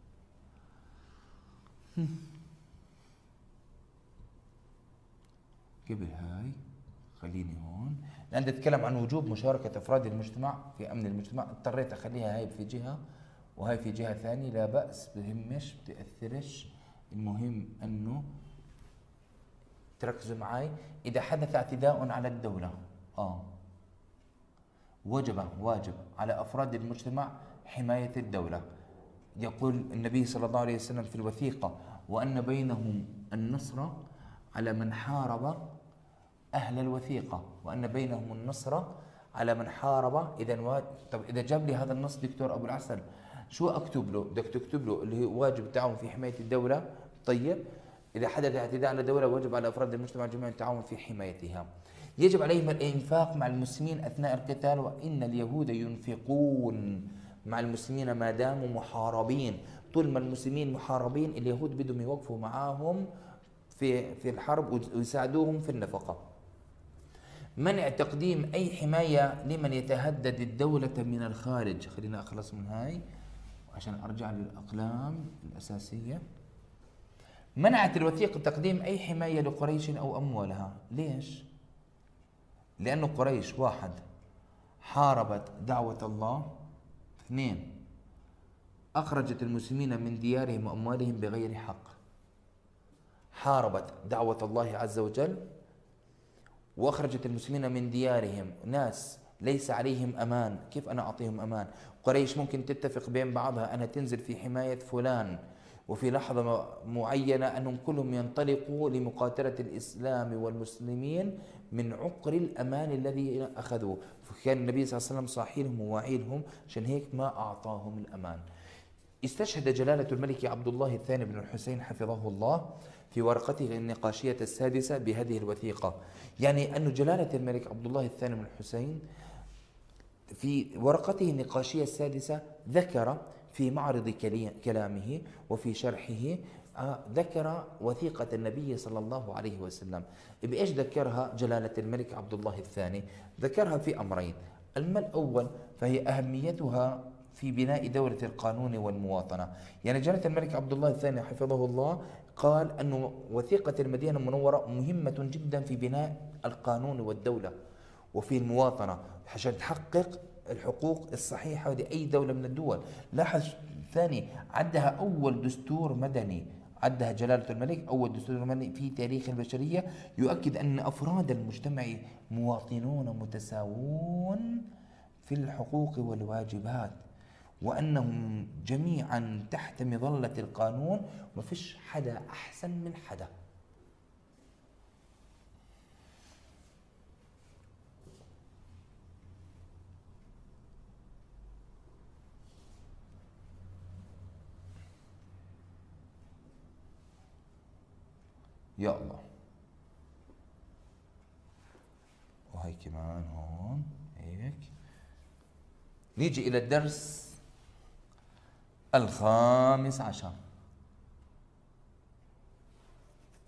قبل هاي خليني هون لأن أتكلم عن وجوب مشاركة أفراد المجتمع في أمن المجتمع، اضطريت أخليها هاي في جهة وهاي في جهة ثانية. لا بأس، بهمش بتأثرش، المهم أنه تركزوا معي. إذا حدث اعتداء على الدولة آه وجب واجب على أفراد المجتمع حماية الدولة. يقول النبي صلى الله عليه وسلم في الوثيقة وأن بينهم النصر على من حارب أهل الوثيقة، وأن بينهم النصر على من حارب. إذا طب إذا جاب لي هذا النص دكتور أبو العسل شو أكتب له؟ بدك تكتب له اللي هو واجب التعاون في حماية الدولة. طيب إذا حدث اعتداء على الدولة وجب على أفراد المجتمع جميعا التعاون في حمايتها. يجب عليهم الإنفاق مع المسلمين أثناء القتال، وإن اليهود ينفقون مع المسلمين ما داموا محاربين. طول ما المسلمين محاربين اليهود بدهم يوقفوا معاهم في في الحرب ويساعدوهم في النفقة. منع تقديم أي حماية لمن يتهدد الدولة من الخارج. خلينا أخلص من هاي عشان أرجع للأقلام الأساسية. منعت الوثيقة تقديم أي حماية لقريش أو أموالها. ليش؟ لأنه قريش واحد حاربت دعوة الله، اثنين أخرجت المسلمين من ديارهم وأموالهم بغير حق. حاربت دعوة الله عز وجل وأخرجت المسلمين من ديارهم، ناس ليس عليهم أمان. كيف أنا أعطيهم أمان؟ قريش ممكن تتفق بين بعضها أنا تنزل في حماية فلان، وفي لحظة معينة أنهم كلهم ينطلقوا لمقاتلة الإسلام والمسلمين من عقر الأمان الذي أخذوه. فكان النبي صلى الله عليه وسلم صاحيلهم وواعيلهم، عشان هيك ما أعطاهم الأمان. استشهد جلالة الملك عبد الله الثاني بن الحسين حفظه الله في ورقته النقاشية السادسة بهذه الوثيقة. يعني أن جلالة الملك عبد الله الثاني بن الحسين في ورقته النقاشية السادسة ذكر في معرض كلامه وفي شرحه ذكر وثيقة النبي صلى الله عليه وسلم. بإيش ذكرها جلالة الملك عبد الله الثاني؟ ذكرها في أمرين. المال الأول فهي أهميتها في بناء دولة القانون والمواطنة. يعني جلالة الملك عبد الله الثاني حفظه الله قال أن وثيقة المدينة المنورة مهمة جدا في بناء القانون والدولة وفي المواطنة عشان تحقق الحقوق الصحيحة لأي دولة من الدول. لاحظ ثاني عدها أول دستور مدني، عدها جلالة الملك أول دستور مدني في تاريخ البشرية، يؤكد أن أفراد المجتمع مواطنون متساوون في الحقوق والواجبات، وأنهم جميعا تحت مظلة القانون، وما فيش حدا أحسن من حدا. يا الله. وهي كمان هون هيك. نيجي إلى الدرس الخامس عشر.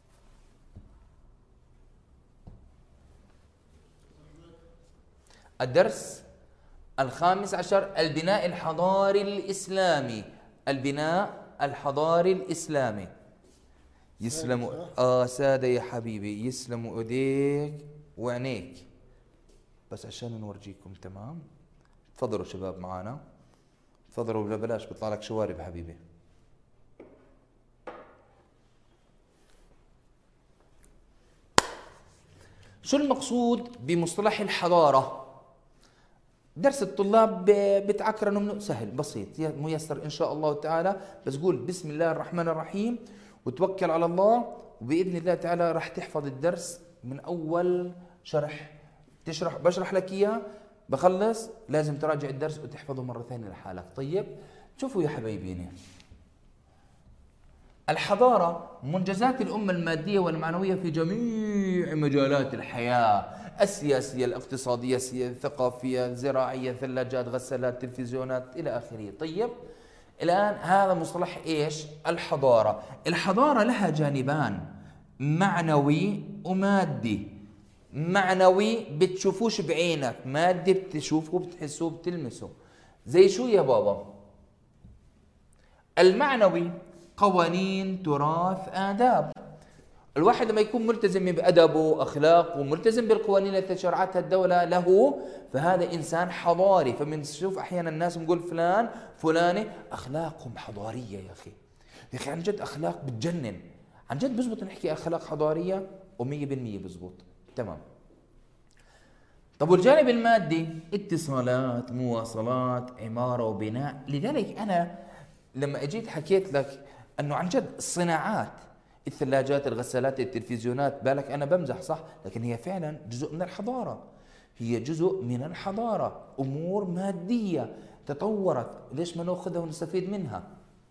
الدرس الخامس عشر، البناء الحضاري الإسلامي. البناء الحضاري الإسلامي. يسلم آه سادة يا حبيبي، يسلموا ايديك وعينيك، بس عشان نورجيكم. تمام، تفضلوا شباب معانا، تفضلوا، بلاش بيطلع لك شوارب حبيبي. شو المقصود بمصطلح الحضارة؟ درس الطلاب بتعكرنوا منه، سهل بسيط ميسر إن شاء الله تعالى، بس قول بسم الله الرحمن الرحيم وتوكل على الله، وبإذن الله تعالى راح تحفظ الدرس من أول شرح. تشرح بشرح لك إياه، بخلص لازم تراجع الدرس وتحفظه مرة ثانية لحالك. طيب شوفوا يا حبايبيني، الحضارة منجزات الأمة المادية والمعنوية في جميع مجالات الحياة، السياسية، الاقتصادية، الثقافية، الزراعية، ثلاجات، غسالات، تلفزيونات إلى آخره. طيب الآن هذا مصطلح إيش؟ الحضارة. الحضارة لها جانبان، معنوي ومادي. معنوي بتشوفوش بعينك، مادي بتشوفه بتحسه بتلمسه. زي شو يا بابا؟ المعنوي قوانين، تراث، آداب. الواحد لما يكون ملتزم بأدبه، أخلاقه، وملتزم بالقوانين التي شرعتها الدولة له، فهذا إنسان حضاري. فبنشوف أحيانا الناس بنقول فلان فلانة أخلاقهم حضارية. يا أخي يا أخي عن جد أخلاق بتجنن، عن جد بزبط نحكي أخلاق حضارية ومية بالمية بزبط. تمام. طب والجانب المادي، اتصالات، مواصلات، عمارة وبناء. لذلك أنا لما اجيت حكيت لك انه عن جد الصناعات، الثلاجات، الغسالات، التلفزيونات، بالك انا بمزح صح، لكن هي فعلا جزء من الحضاره، هي جزء من الحضاره، امور ماديه تطورت، ليش ما ناخذها ونستفيد منها؟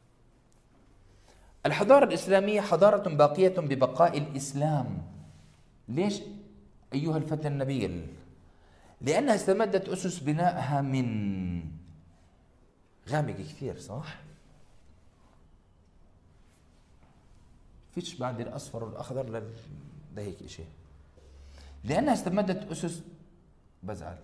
الحضاره الاسلاميه حضاره باقيه ببقاء الاسلام. ليش ايها الفتى النبيل؟ لانها استمدت اسس بنائها من غامق كثير، صح؟ فيش بعد الاصفر والاخضر لهيك شيء. لانها استمدت اسس، بزعل،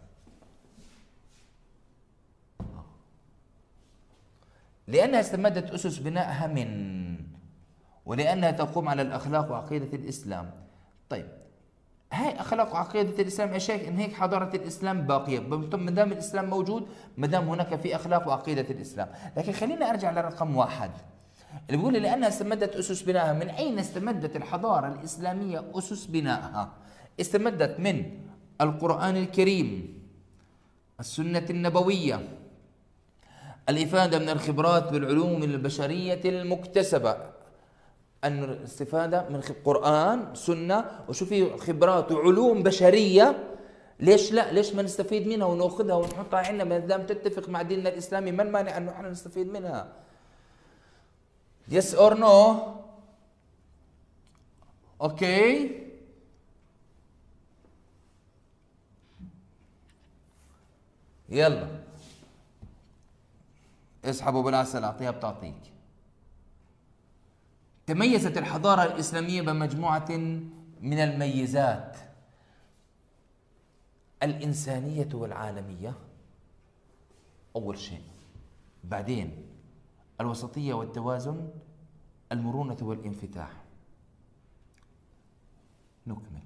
لانها استمدت اسس بنائها من، ولانها تقوم على الاخلاق وعقيده الاسلام. طيب هاي اخلاق وعقيده الاسلام، ايش هيك؟ ان هيك حضاره الاسلام باقيه، ما دام الاسلام موجود، ما دام هناك في اخلاق وعقيده الاسلام. لكن خلينا ارجع لرقم واحد اللي بيقول لي لأنها استمدت أسس بنائها. من أين استمدت الحضارة الإسلامية أسس بنائها؟ استمدت من القرآن الكريم، السنة النبوية، الإفادة من الخبرات والعلوم البشرية المكتسبة. أن الاستفادة من القرآن، سنة، وشو في خبرات وعلوم بشرية. ليش لا؟ ليش ما نستفيد منها ونأخذها ونحطها عندنا ما دام تتفق مع ديننا الإسلامي؟ ما المانع أنه احنا نستفيد منها؟ Yes or no? اوكي. يلا اسحبوا بالعسل، اعطيها بتعطيك. تميزت الحضارة الإسلامية بمجموعة من الميزات: الإنسانية والعالمية أول شيء، بعدين الوسطية والتوازن، المرونة والانفتاح. نكمل.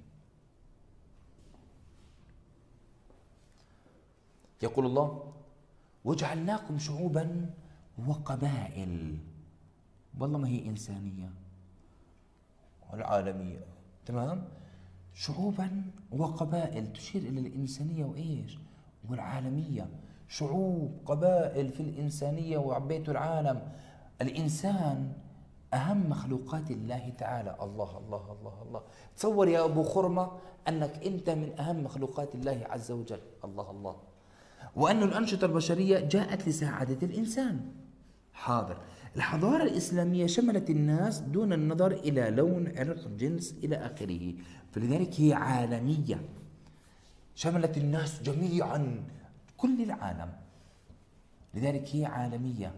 يقول الله: وجعلناكم شعوبا وقبائل. والله ما هي إنسانية والعالمية، تمام؟ شعوبا وقبائل تشير إلى الإنسانية وإيش؟ والعالمية. شعوب، قبائل في الإنسانية وعبيت العالم. الإنسان أهم مخلوقات الله تعالى. الله الله الله الله. تصور يا أبو خرمة أنك أنت من أهم مخلوقات الله عز وجل. الله الله. وأن الأنشطة البشرية جاءت لساعدة الإنسان. حاضر. الحضارة الإسلامية شملت الناس دون النظر إلى لون، عرق، جنس إلى آخره، فلذلك هي عالمية، شملت الناس جميعا، كل العالم، لذلك هي عالمية.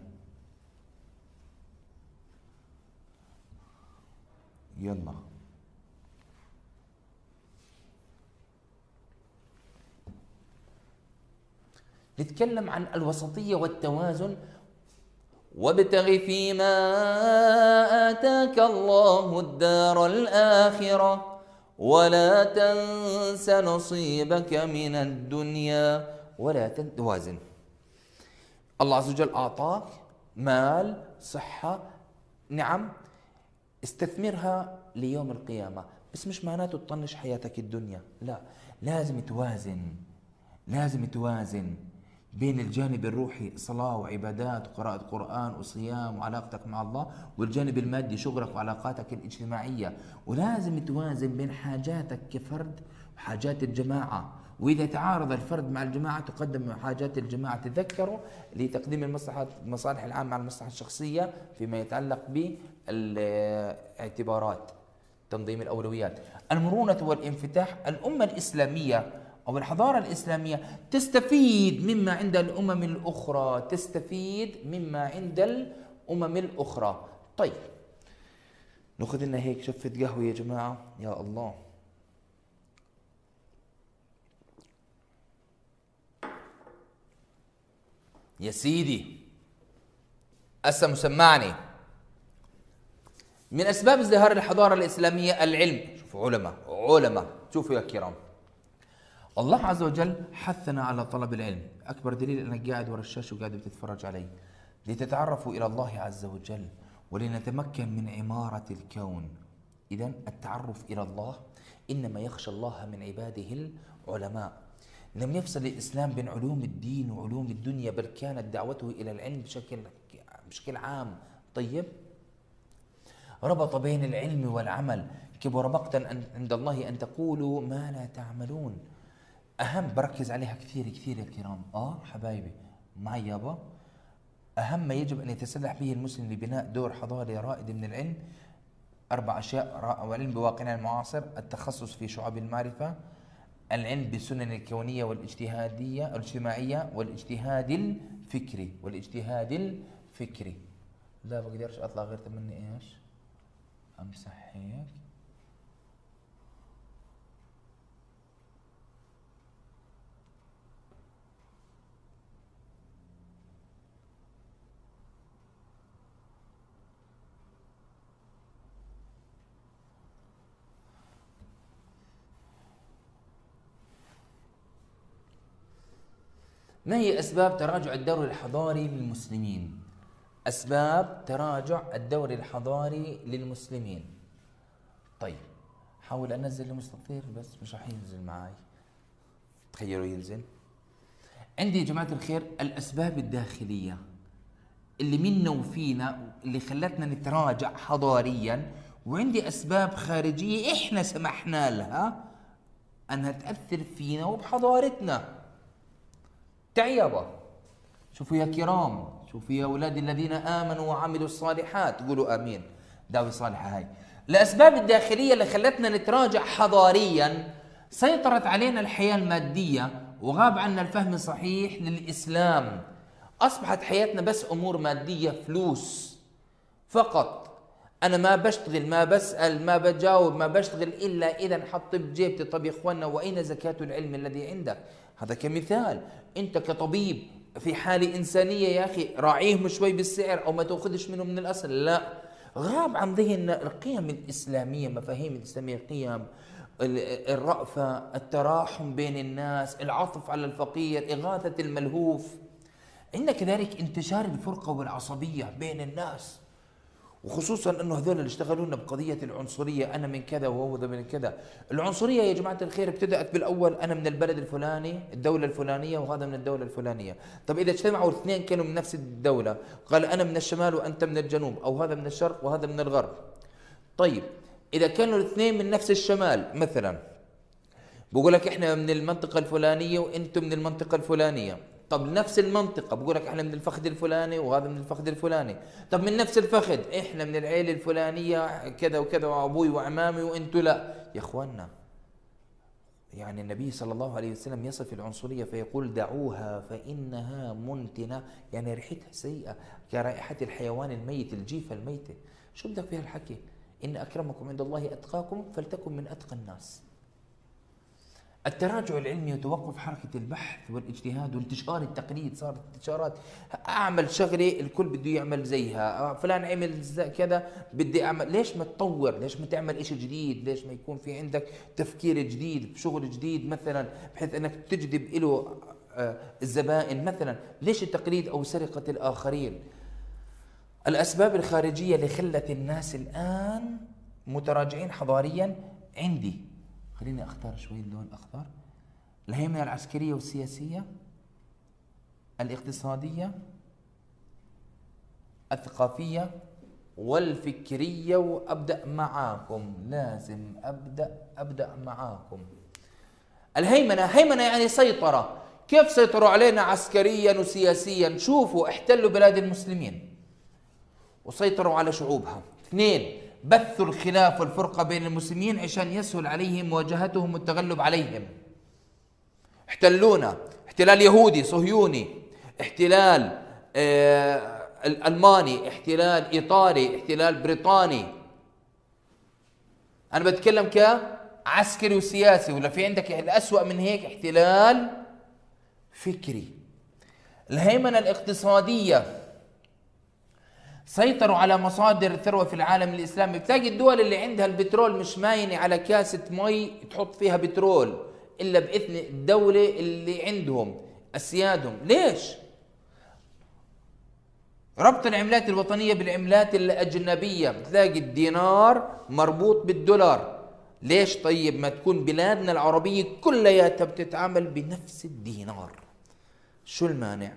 يلا نتكلم عن الوسطية والتوازن. وابتغ فيما آتاك الله الدار الآخرة ولا تنس نصيبك من الدنيا ولا توازن. الله عز وجل أعطاك مال، صحة، نعم، استثمرها ليوم القيامة، بس مش معناته تطنش حياتك الدنيا، لا، لازم توازن، لازم توازن بين الجانب الروحي، صلاة وعبادات وقراءة قرآن وصيام وعلاقتك مع الله، والجانب المادي شغلك وعلاقاتك الاجتماعية، ولازم توازن بين حاجاتك كفرد وحاجات الجماعة. وإذا تعارض الفرد مع الجماعة تقدم حاجات الجماعة. تذكروا لتقديم المصلحة المصالح العامة على المصلحة الشخصية فيما يتعلق بالاعتبارات، تنظيم الأولويات. المرونة والانفتاح. الأمة الإسلامية أو الحضارة الإسلامية تستفيد مما عند الأمم الأخرى، تستفيد مما عند الأمم الأخرى. طيب نأخذ لنا هيك شفة قهوة يا جماعة، يا الله. يا سيدي هسه مسمعني. من أسباب ازدهار الحضارة الإسلامية العلم. شوفوا علماء علماء شوفوا يا كرام، الله عز وجل حثنا على طلب العلم. أكبر دليل أنك قاعد ورا الشاشة وقاعد بتتفرج علي، لتتعرفوا إلى الله عز وجل ولنتمكن من عمارة الكون. إذن التعرف إلى الله، إنما يخشى الله من عباده العلماء. لم يفصل الإسلام بين علوم الدين وعلوم الدنيا، بل كانت دعوته إلى العلم بشكل بشكل عام. طيب ربط بين العلم والعمل. كبر مقتا عند الله أن تقولوا ما لا تعملون. أهم بركز عليها كثير كثير يا كرام. آه حبايبي معي يابا. أهم ما يجب أن يتسلح به المسلم لبناء دور حضاري رائد من العلم أربع أشياء: والعلم بواقعنا المعاصر، التخصص في شعاب المعرفة، العلم بالسنن الكونية والاجتهادية الاجتماعية، والاجتهاد الفكري والاجتهاد الفكري. لا بقدرش أطلع غير تمني إيش؟ أمسح هيك. ما هي أسباب تراجع الدور الحضاري للمسلمين؟ أسباب تراجع الدور الحضاري للمسلمين. طيب حاول أنزل المستطيل بس مش راح ينزل معي. تخيلوا ينزل. عندي يا جماعة الخير الأسباب الداخلية اللي منا وفينا اللي خلتنا نتراجع حضاريا، وعندي أسباب خارجية إحنا سمحنا لها أنها تأثر فينا وبحضارتنا. تعيبا شوفوا يا كرام، شوفوا يا أولادي الذين آمنوا وعملوا الصالحات، قولوا آمين. دعوة صالحة هاي. الأسباب الداخلية اللي خلتنا نتراجع حضاريا: سيطرت علينا الحياة المادية وغاب عنا الفهم الصحيح للإسلام. أصبحت حياتنا بس أمور مادية، فلوس فقط. أنا ما بشتغل، ما بسأل، ما بجاوب، ما بشتغل إلا إذا حط بجيبتي. طب يا إخواننا وأين زكاة العلم الذي عندك؟ هذا كمثال. أنت كطبيب في حالة إنسانية يا أخي راعيهم شوي بالسعر أو ما تأخذش منه من الأصل. لا، غاب عن ذهننا القيم الإسلامية، مفاهيم الإسلامية، قيم الرأفة، التراحم بين الناس، العطف على الفقير، إغاثة الملهوف. عندنا كذلك انتشار الفرقة والعصبية بين الناس، وخصوصا انه هذول اللي اشتغلوا لنا بقضيه العنصريه، انا من كذا وهو من كذا. العنصريه يا جماعه الخير ابتدات بالاول انا من البلد الفلاني، الدوله الفلانيه، وهذا من الدوله الفلانيه. طب اذا اجتمعوا الاثنين كانوا من نفس الدوله، قال انا من الشمال وانت من الجنوب، او هذا من الشرق وهذا من الغرب. طيب اذا كانوا الاثنين من نفس الشمال مثلا، بقول لك احنا من المنطقه الفلانيه وانتم من المنطقه الفلانيه. طب نفس المنطقة بقول لك احنا من الفخذ الفلاني وهذا من الفخذ الفلاني. طب من نفس الفخذ احنا من العيلة الفلانية كذا وكذا وابوي وعمامي وانتوا لا. يا اخواننا يعني النبي صلى الله عليه وسلم يصف العنصرية فيقول دعوها فإنها منتنة، يعني ريحتها سيئة كرائحة الحيوان الميت، الجيفة الميتة. شو بدك في هالحكي؟ إن أكرمكم عند الله أتقاكم فلتكن من أتقى الناس. التراجع العلمي وتوقف حركة البحث والاجتهاد وانتشار التقليد. صارت انتشارات، أعمل شغلة الكل بده يعمل زيها، فلان عمل كذا بدي أعمل. ليش ما تطور؟ ليش ما تعمل إشي جديد؟ ليش ما يكون في عندك تفكير جديد بشغل جديد مثلا بحيث أنك تجذب له الزبائن مثلا؟ ليش التقليد أو سرقة الآخرين؟ الأسباب الخارجية اللي خلت الناس الآن متراجعين حضاريا عندي، خليني أختار شوي اللون الأخضر: الهيمنة العسكرية والسياسية، الاقتصادية، الثقافية، والفكرية. وأبدأ معاكم، لازم أبدأ أبدأ معاكم. الهيمنة، هيمنة يعني سيطرة. كيف سيطروا علينا عسكريا وسياسيا؟ شوفوا، احتلوا بلاد المسلمين وسيطروا على شعوبها. اثنين، بثوا الخلاف والفرقة بين المسلمين عشان يسهل عليهم مواجهتهم والتغلب عليهم. احتلونا احتلال يهودي صهيوني، احتلال آه ألماني، احتلال إيطالي، احتلال بريطاني. أنا بتكلم كعسكري وسياسي، ولا في عندك الأسوأ من هيك؟ احتلال فكري. الهيمنة الاقتصادية، سيطروا على مصادر الثروة في العالم الإسلامي. بتلاقي الدول اللي عندها البترول مش ماينة على كاسة مي تحط فيها بترول إلا بإذن الدولة اللي عندهم أسيادهم. ليش؟ ربط العملات الوطنية بالعملات الأجنبية، بتلاقي الدينار مربوط بالدولار. ليش طيب ما تكون بلادنا العربية كلياتها بتتعامل بنفس الدينار؟ شو المانع؟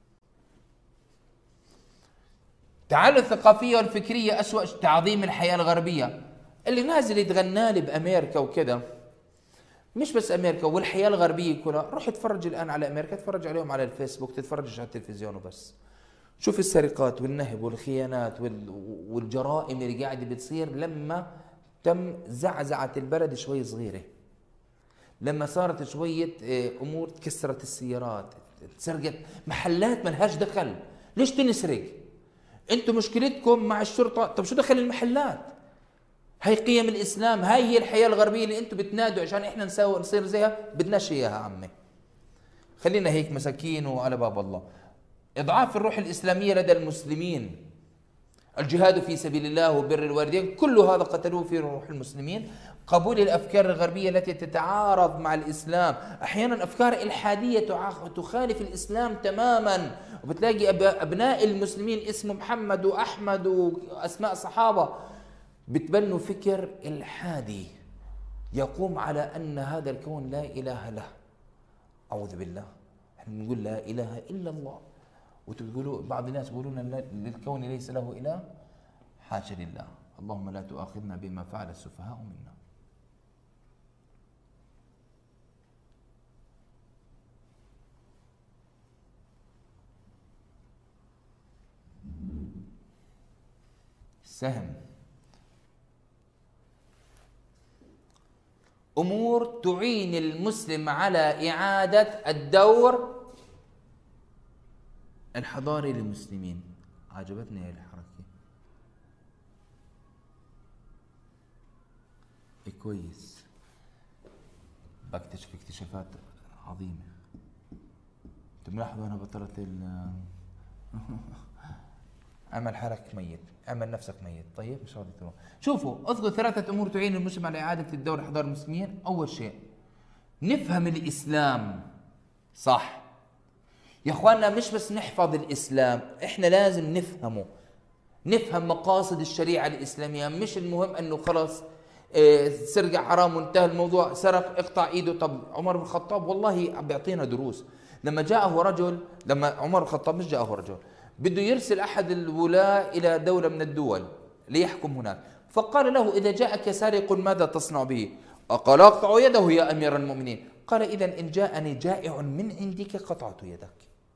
تعالوا الثقافية والفكرية أسوأ، تعظيم الحياة الغربية. اللي نازل يتغنى لي بأمريكا وكذا، مش بس أمريكا والحياة الغربية كلها. روح اتفرج الآن على أمريكا، تتفرج عليهم على الفيسبوك، تتفرج على التلفزيون وبس. شوف السرقات والنهب والخيانات والجرائم اللي قاعدة بتصير لما تم زعزعة البلد شوي صغيرة، لما صارت شوية أمور، تكسرت السيارات، تسرقت محلات ملهاش دخل. ليش تنسرق؟ انتم مشكلتكم مع الشرطة. طب شو دخل المحلات؟ هاي قيم الإسلام، هاي هي الحياة الغربية اللي انتم بتنادوا عشان احنا نسوي نصير زيها. بدناش اياها عمي، خلينا هيك مساكين وعلى باب الله. إضعاف الروح الإسلامية لدى المسلمين، الجهاد في سبيل الله وبر الوالدين، كل هذا قتلوه في روح المسلمين. قبول الأفكار الغربية التي تتعارض مع الإسلام، أحيانا أفكار إلحادية تخالف الإسلام تماما. وبتلاقي أبناء المسلمين اسمه محمد وأحمد وأسماء صحابة بتبنوا فكر إلحادي يقوم على أن هذا الكون لا إله له. أعوذ بالله، احنا بنقول لا إله إلا الله، وتقولوا بعض الناس يقولون للكون ليس له إله. حاشا لله، اللهم لا تؤاخذنا بما فعل السفهاء منا. سهم، أمور تعين المسلم على إعادة الدور الحضاري للمسلمين. عجبتني هاي الحركة، كويس، بكتشف اكتشافات عظيمة. انتم ملاحظوا انا بطلت ال اعمل حالك ميت، اعمل نفسك ميت. طيب مش راضي تروح. شوفوا، اذكر ثلاثة امور تعين المسلم على اعادة الدور حضارة المسلمين. اول شيء نفهم الاسلام صح. يا اخواننا مش بس نحفظ الاسلام، احنا لازم نفهمه، نفهم مقاصد الشريعة الاسلامية. مش المهم انه خلاص سرقة حرام وانتهى الموضوع، سرق اقطع ايده. طب عمر بن الخطاب والله بيعطينا دروس. لما جاءه رجل، لما عمر بن الخطاب مش جاءه رجل بده يرسل احد الولاة الى دولة من الدول ليحكم هناك، فقال له اذا جاءك سارق ماذا تصنع به؟ قال اقطع يده يا امير المؤمنين. قال اذا ان جاءني جائع من عندك قطعت يدك.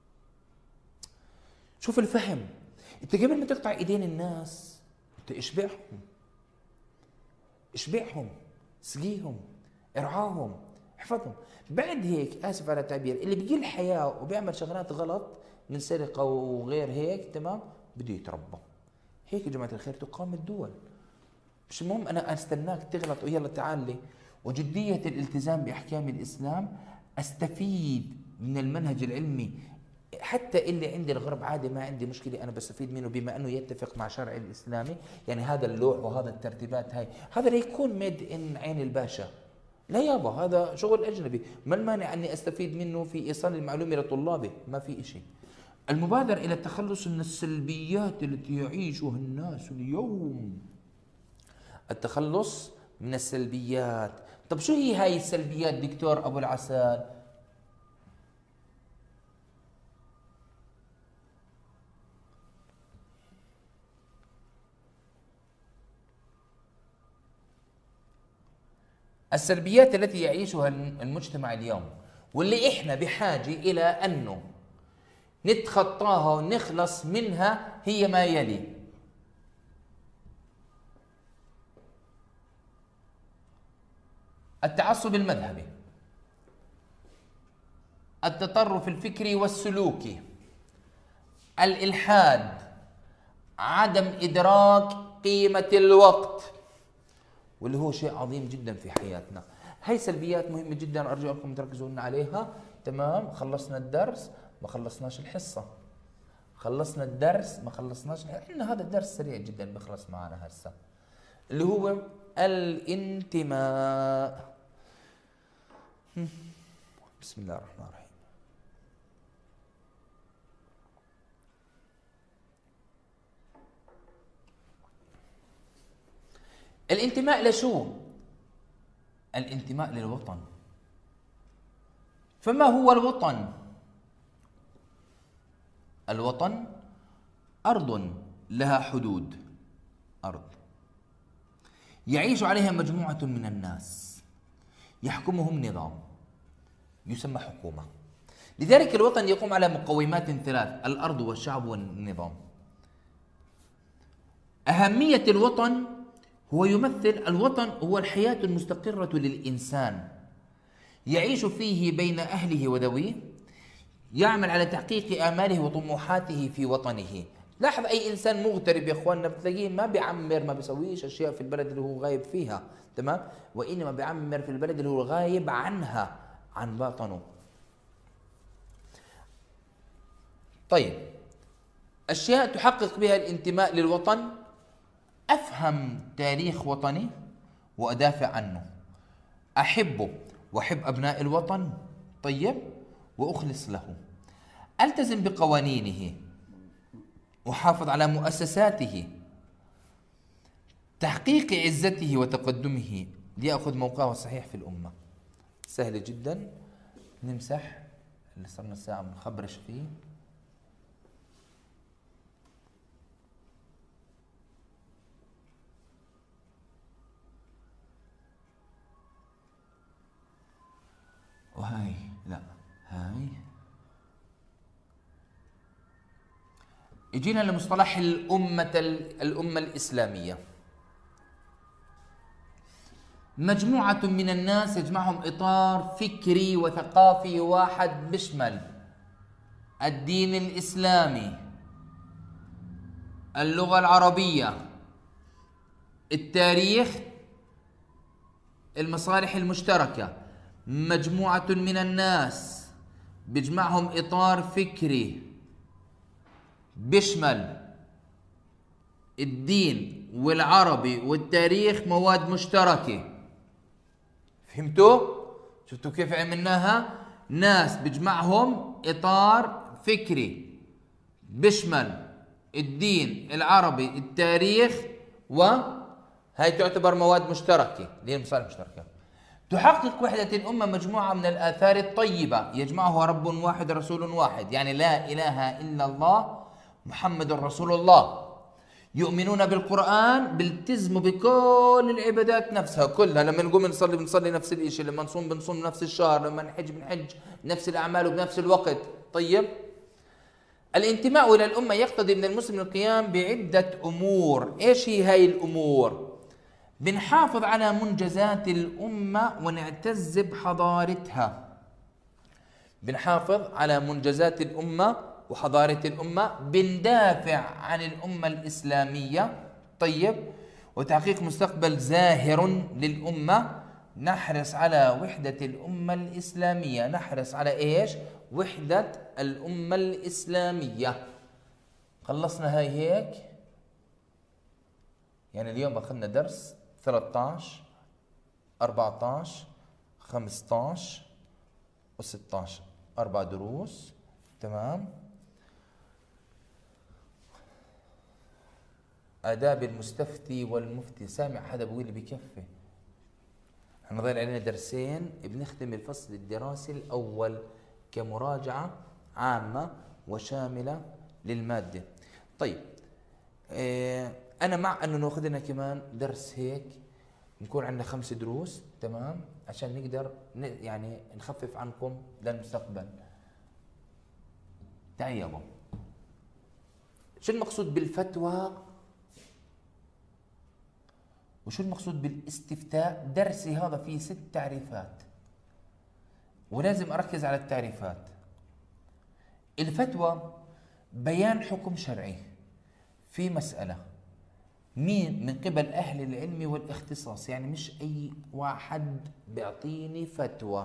شوف الفهم. انت قبل ما تقطع ايدين الناس انت اشبعهم، اشبعهم، سقيهم، ارعاهم، احفظهم. بعد هيك اسف على التعبير، اللي بيقل حياة وبيعمل شغلات غلط من سرقة وغير هيك تمام بده يتربى. هيك يا جماعة الخير تقام الدول. مش المهم انا استناك تغلط ويلا تعال لي وجدية الالتزام بأحكام الإسلام، أستفيد من المنهج العلمي حتى اللي عند الغرب عادي، ما عندي مشكلة، أنا بستفيد منه بما أنه يتفق مع شرع الإسلامي. يعني هذا اللوح وهذا الترتيبات هاي، هذا لا يكون ميد إن عين الباشا، لا يابا، هذا شغل أجنبي، ما المانع أني أستفيد منه في إيصال المعلومة لطلابي؟ ما في إشي. المبادرة إلى التخلص من السلبيات التي يعيشها الناس اليوم. التخلص من السلبيات. طب شو هي هاي السلبيات دكتور أبو العسال؟ السلبيات التي يعيشها المجتمع اليوم واللي إحنا بحاجة إلى أنه نتخطاها ونخلص منها، هي ما يلي: التعصب المذهبي، التطرف الفكري والسلوكي، الإلحاد، عدم إدراك قيمة الوقت، واللي هو شيء عظيم جدا في حياتنا. هاي سلبيات مهمة جدا، أرجو أنكم تركزون عليها. تمام، خلصنا الدرس ما خلصناش الحصة، خلصنا الدرس ما خلصناش، احنا هذا الدرس سريع جدا بخلص معنا هسه، اللي هو الانتماء. بسم الله الرحمن الرحيم. الانتماء لشو؟ الانتماء للوطن. فما هو الوطن؟ الوطن أرض لها حدود، أرض يعيش عليها مجموعة من الناس يحكمهم نظام يسمى حكومة. لذلك الوطن يقوم على مقومات ثلاث: الأرض والشعب والنظام. أهمية الوطن هو يمثل، الوطن هو الحياة المستقرة للإنسان، يعيش فيه بين أهله وذويه، يعمل على تحقيق آماله وطموحاته في وطنه. لاحظ أي إنسان مغترب يا إخواننا بتلاقيه ما بيعمر، ما بيسويش أشياء في البلد اللي هو غايب فيها، تمام؟ وإنما بيعمر في البلد اللي هو غايب عنها، عن باطنه. طيب، أشياء تحقق بها الانتماء للوطن: أفهم تاريخ وطني وأدافع عنه، أحبه وأحب أبناء الوطن، طيب، وأخلص له، ألتزم بقوانينه، أحافظ على مؤسساته، تحقيق عزته وتقدمه ليأخذ موقعه الصحيح في الأمة. سهل جدا، نمسح اللي صرنا الساعة بنخبرش فيه. وهاي لا هاي يجينا لمصطلح الأمة الأمة الإسلامية. مجموعة من الناس يجمعهم إطار فكري وثقافي واحد بيشمل الدين الإسلامي، اللغة العربية، التاريخ، المصالح المشتركة. مجموعة من الناس بيجمعهم إطار فكري بيشمل الدين والعربي والتاريخ، مواد مشتركة. فهمتوا؟ شفتوا كيف عملناها؟ ناس بيجمعهم إطار فكري بيشمل الدين، العربي، التاريخ، وهي تعتبر مواد مشتركة اللي هي المصالح المشتركة. تحقق وحدة الأمة مجموعة من الآثار الطيبة يجمعها رب واحد رسول واحد، يعني لا إله إلا الله محمد رسول الله. يؤمنون بالقرآن، بيلتزموا بكل العبادات نفسها كلها، لما نقوم نصلي بنصلي نفس الشيء، لما نصوم بنصوم نفس الشهر، لما نحج بنحج نفس الأعمال وبنفس الوقت. طيب، الانتماء إلى الأمة يقتضي من المسلم القيام بعدة أمور. إيش هي هاي الأمور؟ بنحافظ على منجزات الأمة ونعتز بحضارتها. بنحافظ على منجزات الأمة وحضارة الأمة، بندافع عن الأمة الإسلامية، طيب، وتحقيق مستقبل زاهر للأمة، نحرص على وحدة الأمة الإسلامية. نحرص على إيش؟ وحدة الأمة الإسلامية. خلصنا هاي هيك. يعني اليوم أخذنا درس ثلاثة عشر أربعة عشر خمسة عشر وستة عشر، أربع دروس. تمام. آداب المستفتي والمفتي. سامع حدا بيقول لي بكفي. احنا ضايل علينا درسين بنختم الفصل الدراسي الأول كمراجعة عامة وشاملة للمادة. طيب اه أنا مع أنه نأخذ لنا كمان درس هيك، نكون عندنا خمس دروس. تمام. عشان نقدر يعني نخفف عنكم للمستقبل. تعيبوا. شو المقصود بالفتوى وشو المقصود بالاستفتاء؟ درسي هذا فيه ست تعريفات ولازم أركز على التعريفات. الفتوى بيان حكم شرعي في مسألة مين من قبل أهل العلم والاختصاص، يعني مش أي واحد بيعطيني فتوى.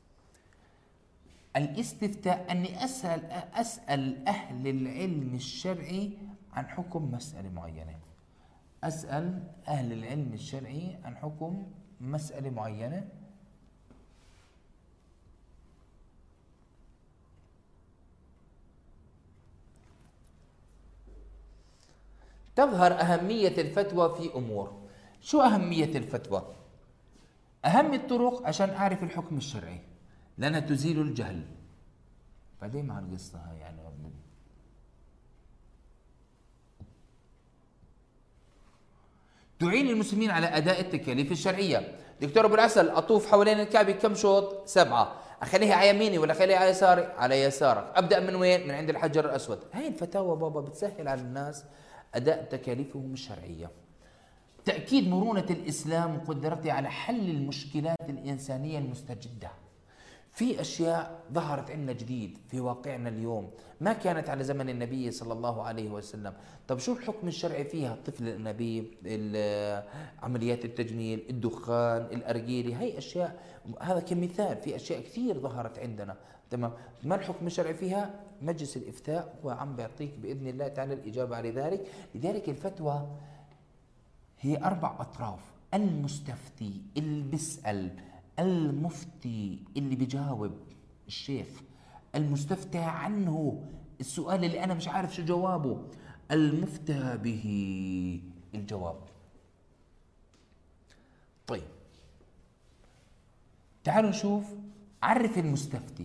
الاستفتاء أني أسأل أسأل أهل العلم الشرعي عن حكم مسألة معينة. أسأل أهل العلم الشرعي عن حكم مسألة معينة. تظهر أهمية الفتوى في أمور. شو أهمية الفتوى؟ أهم الطرق عشان أعرف الحكم الشرعي لأنها تزيل الجهل. بعدين مع القصة هاي يعني تعين المسلمين على أداء التكاليف الشرعية. دكتور أبو العسل، أطوف حوالين الكعبة كم شوط؟ سبعة. أخليها على يميني ولا أخليها على يساري؟ على يسارك. أبدأ من وين؟ من عند الحجر الأسود. هاي الفتاوى بابا بتسهل على الناس أداء تكاليفهم الشرعية. تأكيد مرونة الإسلام وقدرته على حل المشكلات الإنسانية المستجدة. في أشياء ظهرت عندنا جديد في واقعنا اليوم ما كانت على زمن النبي صلى الله عليه وسلم. طب شو الحكم الشرعي فيها؟ الطفل الأنابيب، عمليات التجميل، الدخان، الأرجيلي. هي أشياء، هذا كمثال في أشياء كثير ظهرت عندنا. تمام. ما الحكم الشرعي فيها؟ مجلس الإفتاء هو عم بيعطيك بإذن الله تعالى الإجابة على ذلك. لذلك الفتوى هي أربع أطراف: المستفتي اللي بيسأل، المفتي اللي بيجاوب الشيخ، المستفتى عنه السؤال اللي أنا مش عارف شو جوابه، المفتى به الجواب. طيب تعالوا نشوف. عرف المستفتي.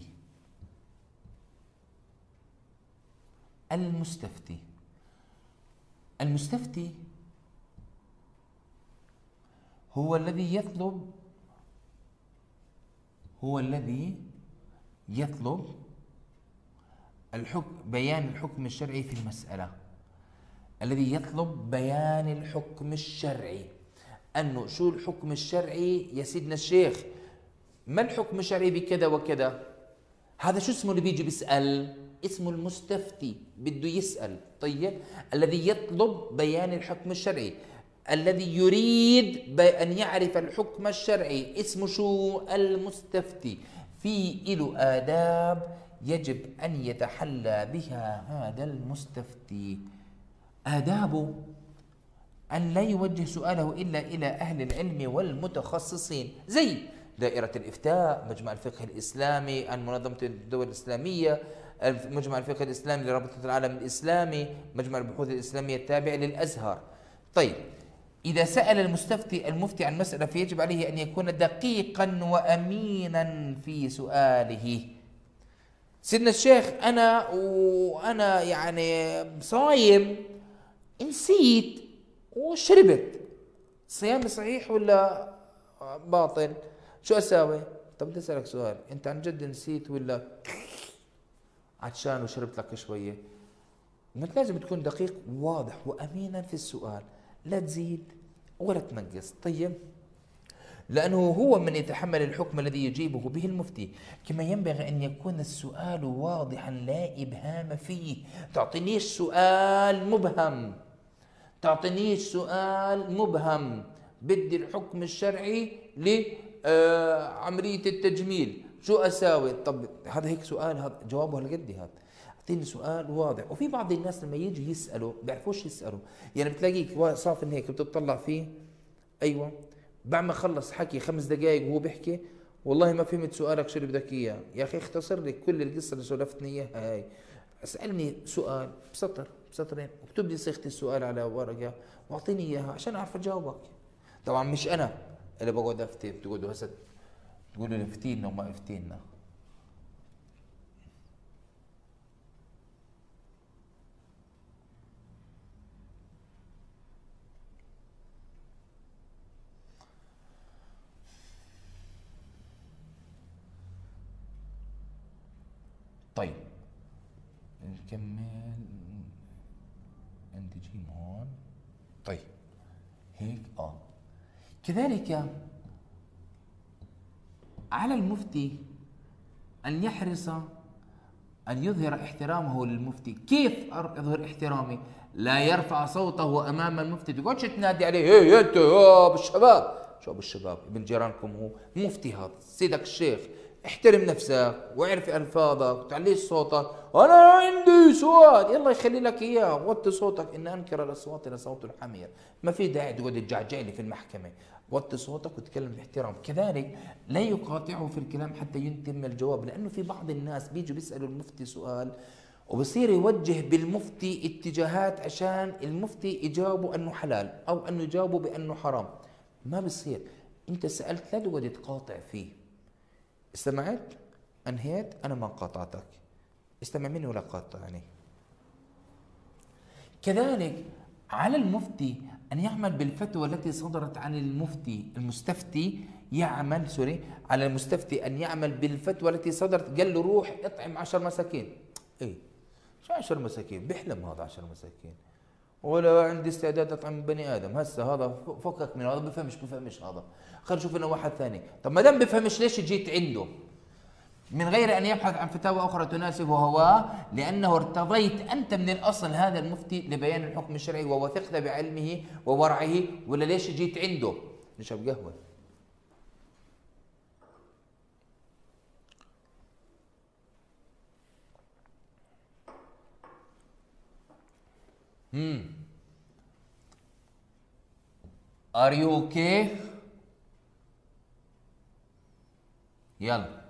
المستفتي المستفتي هو الذي يطلب هو الذي يطلب الحكم بيان الحكم الشرعي في المسألة. الذي يطلب بيان الحكم الشرعي. أنه شو الحكم الشرعي يا سيدنا الشيخ؟ ما الحكم الشرعي بكذا وكذا؟ هذا شو اسمه اللي بيجي بيسأل؟ اسمه المستفتي، بده يسأل. طيب الذي يطلب بيان الحكم الشرعي، الذي يريد أن يعرف الحكم الشرعي اسمه شو؟ المستفتي. في له آداب يجب أن يتحلى بها هذا المستفتي. آدابه أن لا يوجه سؤاله إلا إلى أهل العلم والمتخصصين، زي دائرة الإفتاء، مجمع الفقه الإسلامي عن منظمة الدول الإسلامية، مجمع الفقه الإسلامي لرابطة العالم الإسلامي، مجمع البحوث الإسلامية التابع للأزهر. طيب إذا سأل المستفتي المفتي عن مسألة فيجب عليه أن يكون دقيقا وأمينا في سؤاله. سيدنا الشيخ أنا وأنا يعني صايم نسيت وشربت، صيامي صحيح ولا باطل؟ شو أساوي؟ طب بدي أسألك سؤال، أنت عن جد نسيت ولا عطشان وشربت لك شوية؟ ما لازم تكون دقيق واضح وأمينا في السؤال، لا تزيد ولا تنقص. طيب لأنه هو من يتحمل الحكم الذي يجيبه به المفتي. كما ينبغي أن يكون السؤال واضحا لا إبهام فيه. تعطينيش سؤال مبهم، تعطينيش سؤال مبهم. بدي الحكم الشرعي آه عملية التجميل، شو أساوي؟ طب هذا هيك سؤال، هذا جوابه هالقد هذا. أعطيني سؤال واضح. وفي بعض الناس لما يجي يسألوا بيعرفوش يسألوا، يعني بتلاقيك صافن هيك بتطلع فيه، أيوة، بعد ما خلص حكي خمس دقائق وهو بيحكي والله ما فهمت سؤالك شو اللي بدك إياه، يا أخي اختصر لي كل القصة اللي سولفتني إياها هاي، اسألني سؤال بسطر بسطرين واكتب لي صيغة السؤال على ورقة واعطيني إياها عشان أعرف أجاوبك. طبعا مش أنا اللي بقعد أفتي، بتقعدوا هسه تقولوا لي افتينا وما افتينا. طيب نكمل، عندي جيم هون. طيب هيك اه كذلك على المفتي أن يحرص أن يظهر احترامه للمفتي. كيف أظهر احترامي؟ لا يرفع صوته أمام المفتي، تقعدش تنادي عليه هي أنت يا أبو الشباب، شو أبو الشباب؟ ابن جيرانكم هو مفتي، هذا سيدك الشيخ. احترم نفسك واعرف ألفاظك وتعليش صوتك. أنا عندي سؤال، يلا يخلي لك إياه، وطي صوتك، إن أنكر الأصوات لصوت الحمير. ما في داعي تقعد تجعجع لي في المحكمة، وطي صوتك وتكلم باحترام. كذلك لا يقاطعه في الكلام حتى يتم الجواب، لأنه في بعض الناس بيجوا بيسألوا المفتي سؤال وبصير يوجه بالمفتي اتجاهات عشان المفتي يجاوبه أنه حلال أو أنه يجاوبه بأنه حرام. ما بصير. أنت سألت لا تقعد تقاطع فيه. استمعت، أنهيت، أنا ما قاطعتك، استمع مني ولا قاطعني. كذلك على المفتي أن يعمل بالفتوى التي صدرت عن المفتي. المستفتي يعمل سوري على المستفتي أن يعمل بالفتوى التي صدرت. قال له روح اطعم عشر مساكين. إيه شو عشر مساكين؟ بيحلم هذا عشر مساكين، ولا عندي استعداد اطعم بني ادم. هسه هذا فكك من هذا، بفهمش بفهمش هذا، خلينا نشوف لنا واحد ثاني. طب ما دام بفهمش ليش جيت عنده؟ من غير ان يبحث عن فتاوى اخرى تناسب هواه، لانه ارتضيت انت من الاصل هذا المفتي لبيان الحكم الشرعي ووثقت بعلمه وورعه، ولا ليش جيت عنده؟ نشرب قهوه. امم ار يو اوكي؟ يلا.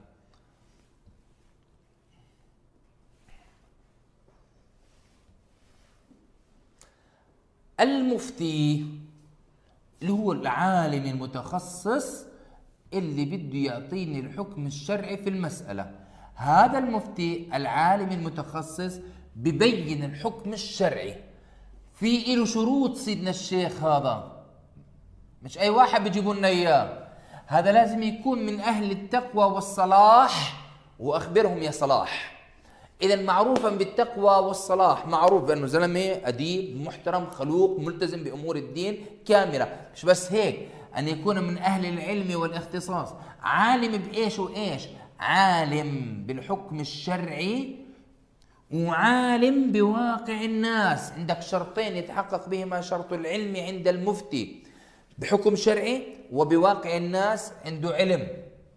المفتي اللي هو العالم المتخصص اللي بده يعطيني الحكم الشرعي في المسألة. هذا المفتي العالم المتخصص ببين الحكم الشرعي، في له شروط. سيدنا الشيخ هذا مش أي واحد بيجيبوا لنا إياه، هذا لازم يكون من أهل التقوى والصلاح. وأخبرهم يا صلاح، إذا معروفا بالتقوى والصلاح، معروف بأنه زلمة أديب محترم خلوق ملتزم بأمور الدين كاملة. مش بس هيك، أن يكون من أهل العلم والاختصاص. عالم بإيش وإيش؟ عالم بالحكم الشرعي وعالم بواقع الناس. عندك شرطين يتحقق بهما شرط العلم عند المفتي، بحكم شرعي وبواقع الناس عنده علم.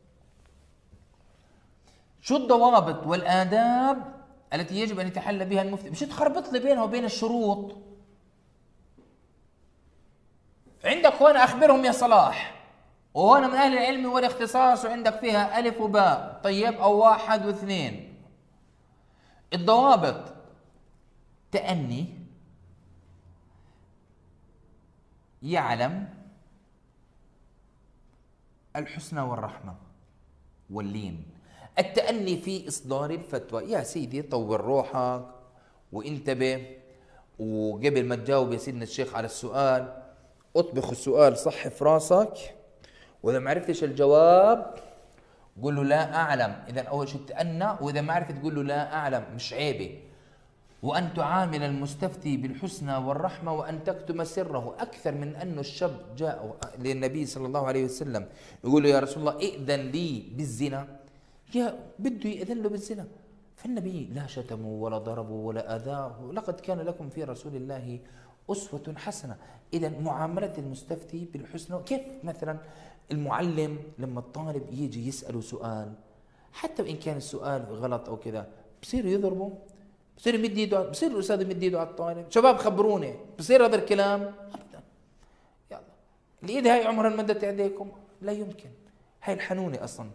شو الضوابط والآداب التي يجب أن يتحلى بها المفتي؟ مش تخربط لي بينها وبين الشروط. عندك هون أخبرهم يا صلاح، وهنا من أهل العلم والاختصاص، وعندك فيها ألف وباء، طيب، أو واحد واثنين. الضوابط: تأني، يعلم، الحسنى والرحمة واللين. التأني في إصدار الفتوى. يا سيدي طور روحك وانتبه، وقبل ما تجاوب يا سيدنا الشيخ على السؤال اطبخ السؤال صح في راسك، وإذا ما عرفتش الجواب قول له لا أعلم. إذا أول شيء تأنى، وإذا ما عرفت تقول له لا أعلم، مش عيبة. وأن تعامل المستفتي بالحسنى والرحمة، وأن تكتم سره. أكثر من أنه الشاب جاء للنبي صلى الله عليه وسلم يقول له يا رسول الله ائذن لي بالزنا، يا بده يأذن له بالزنا، فالنبي لا شتمه ولا ضربه ولا أذاه. لقد كان لكم في رسول الله أسوة حسنة. إذا معاملة المستفتي بالحسنى. كيف مثلا المعلم لما الطالب يجي يسأله سؤال، حتى وإن كان السؤال غلط أو كذا، بصير يضربه، بصير يمد ايده، بصير الأستاذ يمد ايده على الطالب، شباب خبروني، بصير هذا الكلام؟ أبدا. يلا الإيد هاي عمرها مدت إيديكم؟ لا يمكن، هاي الحنونة أصلا.